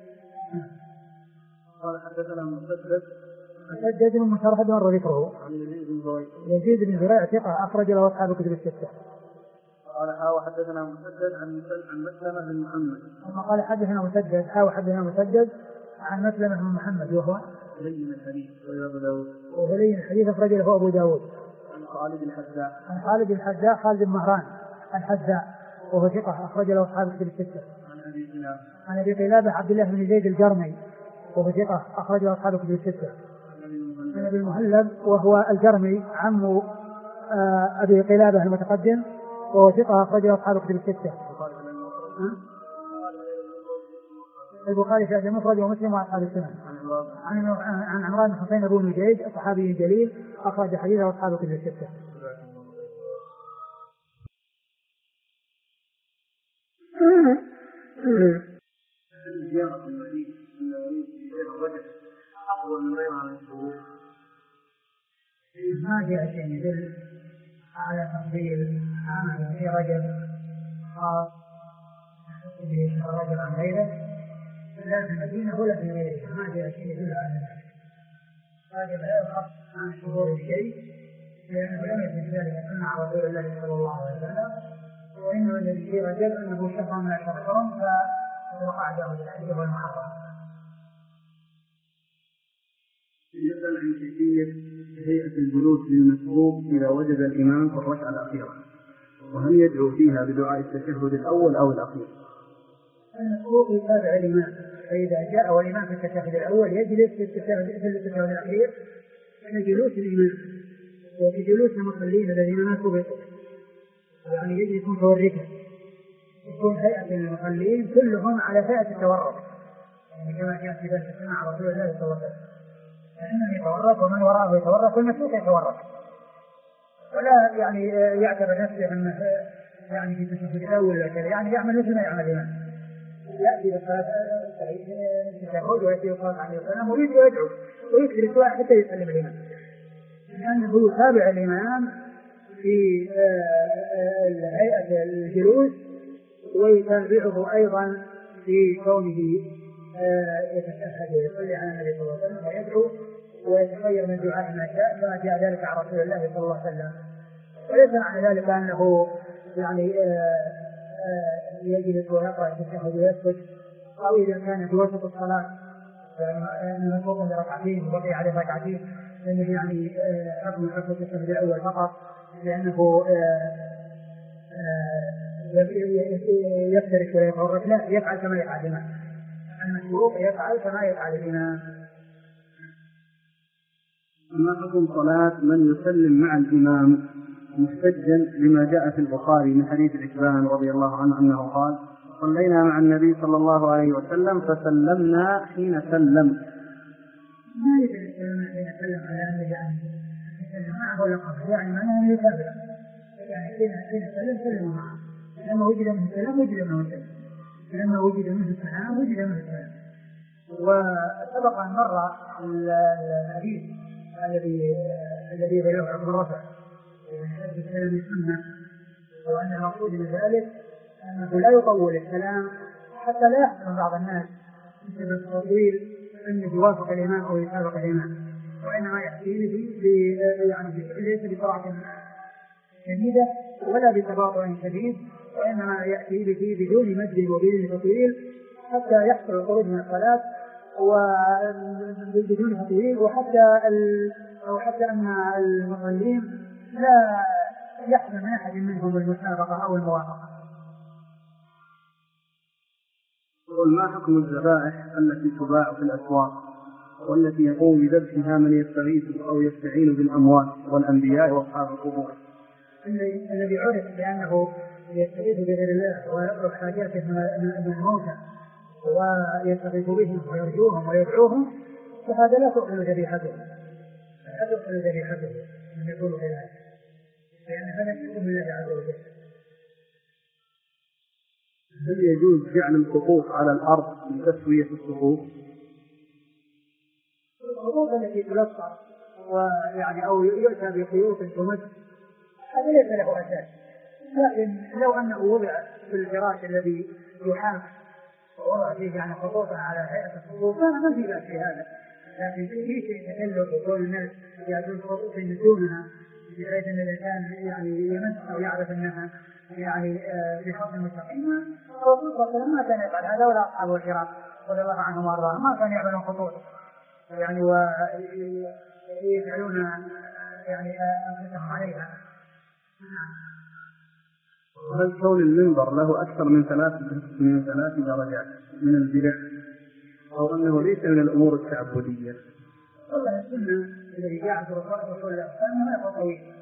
B: قال حدثنا
A: مسدد بن مسرهد مر ذكره. يزيد بن زريع ثقة أخرج له أصحاب كتب الستة.
B: قال وحدثنا مسدد عن مسلمة بن محمد.
A: قال حدثنا مسدد وحدثنا مسدد عن مسلمة بن محمد وهو
B: لين الحديث
A: ولين الحديث أخرج له أبو داود.
B: عن خالد الحذاء.
A: عن خالد الحذاء خالد بن مهران الحذاء وهو ثقة أخرج له أصحاب كتب الستة. عن أبي قلابة عبد الله بن زيد الجرمي وهو ثقة أخرج له أصحاب كتب الستة. عن أبي المهلب وهو الجرمي عم أبي قلابة المتقدم وهو ثقة أخرج له أصحاب كتب الستة. البخاري في المفرد ومسلم وأصحاب السنن. عن عمران بن حسين بن نجيد صحابي جليل أخرج حديثه أصحاب كتب الستة. ما جاء شيء يدل على تفضيل عمل في رجب خاص به رجب عن غيره لا في المدينة ولا في غيرها. ما جاء شيء يدل على ذلك. رجب لا يخص عن شهور شيء لأنه لم يكن ذلك سنة رسول الله صلى الله عليه وسلم وإنه الذي في رجب أنه شهر من أشهر الحرم فوقع له الحج والمحرم.
B: يسأل عن كيفية هيئة الجلوس للمسبوق إذا وجد الإمام في الركعة الأخيرة وهل يدعو فيها بدعاء التشهد الأول أو الأخير؟
A: المسبوق يتابع الإمام فإذا جاء والإمام في التشهد الأول يجلس في التشهد الأخير من جلوس الإمام وفي جلوس المصلين الذين ما سبقوا يعني يجلس متوركا يكون هيئة المصلين كلهم على هيئة التورك يعني كما كان في ذلك سمع رسول الله صلى الله عليه وسلم فإنه يتورك ومن وراءه يتورك والمسبوق يتورك ولا يعني يعتبر نفسه أنه يعني في التشهد الأول وكذا يعني يعمل مثل ما يعمل الإمام يأتي بالصلاة التشهد ويأتي بالصلاة عليه السلام ويريد ويدعو ويكبر سواء حتى يسلم الإمام لأنه يتابع الإمام في هيئة الجلوس ويتابعه أيضا في كونه يتشهد ويصلي على النبي صلى الله عليه وسلم ويدعو ويتخير من دعاء ما شاء كما جاء ذلك عن رسول الله صلى الله عليه وسلم وليس معنى ذلك أنه يعني يجلس ويقرأ التشهد ويسكت أو إذا كان في وسط الصلاة يعني مسبوق بركعتين وبقي عليه ركعتين لأنه يعني حكم التشهد الأول فقط لأنه يفترش ولا يتورك لا يفعل كما يفعل الإمام المسبوق يفعل كما يفعل الإمام.
B: ما حكم صلاة من يسلم مع الإمام محتجا لما جاء في البخاري من حديث العكبان رضي الله عنه أنه قال صلينا مع النبي صلى الله عليه وسلم فسلمنا حين سلم.
A: ما يدري حين سلم على النبي يسلم معه ولا قبل يعني معناه يتابع يعني حين سلم معه لما وجد منه السلام وجد منه السلام لما وجد منه السلام وجد منه السلام. وسبق أن مر الحديث الذي رواه عبد الرافع السلام السنة وأن المقصود من ذلك أنه لا يطول الكلام حتى لا يحصل بعض الناس بسبب التطويل أنه يوافق الإمام أو يسابق الإمام وإنما يأتيه ليس بسرعة شديدة ولا بتباطؤ شديد وإنما يأتي به بدون مد وبدون تطويل حتى يحصل الخروج من الصلاة وبدون تطويل وحتى أن المصلين لا يحصل من أحد منهم المسابقة أو الموافقة.
B: ما حكم الذبائح التي تباع في الأسواق والتي يقوم بذبحها من يستغيث أو يستعين بالأموات والأنبياء وأصحاب القبور؟
A: الذي عرف بأنه يستغيث بغير الله ويطلب حاجاته من الموتى ويستغيث بهم ويرجوهم ويدعوهم فهذا لا تؤكل ذبيحته من يقول كذلك لأن هذا شرك بالله عز وجل.
B: هل يجوز جعل الخطوط على الأرض لتسوية الصفوف؟
A: الخطوط التي تلصق ويعني أو يؤتى بخيوط تمد، هذا ليس له أساس. لكن لو أنه وضع في الفراش الذي يحاك ووضع فيه يعني خطوطا على هيئة الخطوط ما في بأس في هذا، لكن في شيء تكلف وكل الناس يأتون خطوط يمدونها بحيث أن الإنسان يعني يمس أو يعرف أنها يعني بحكم المستقيم. الرسول صلى الله عليه وسلم ما كان يفعل هذا ولا أصحابه الكرام رضي الله عنهم وأرضاهم ما كانوا يعملون خطوط يعني ويفعلون يعني أنفسهم عليها.
B: هل كون المنبر له أكثر من ثلاث درجات من البدع أو أنه ليس من الأمور التعبدية؟
A: والله السنة الذي جاء في رسول الله ما هو طويل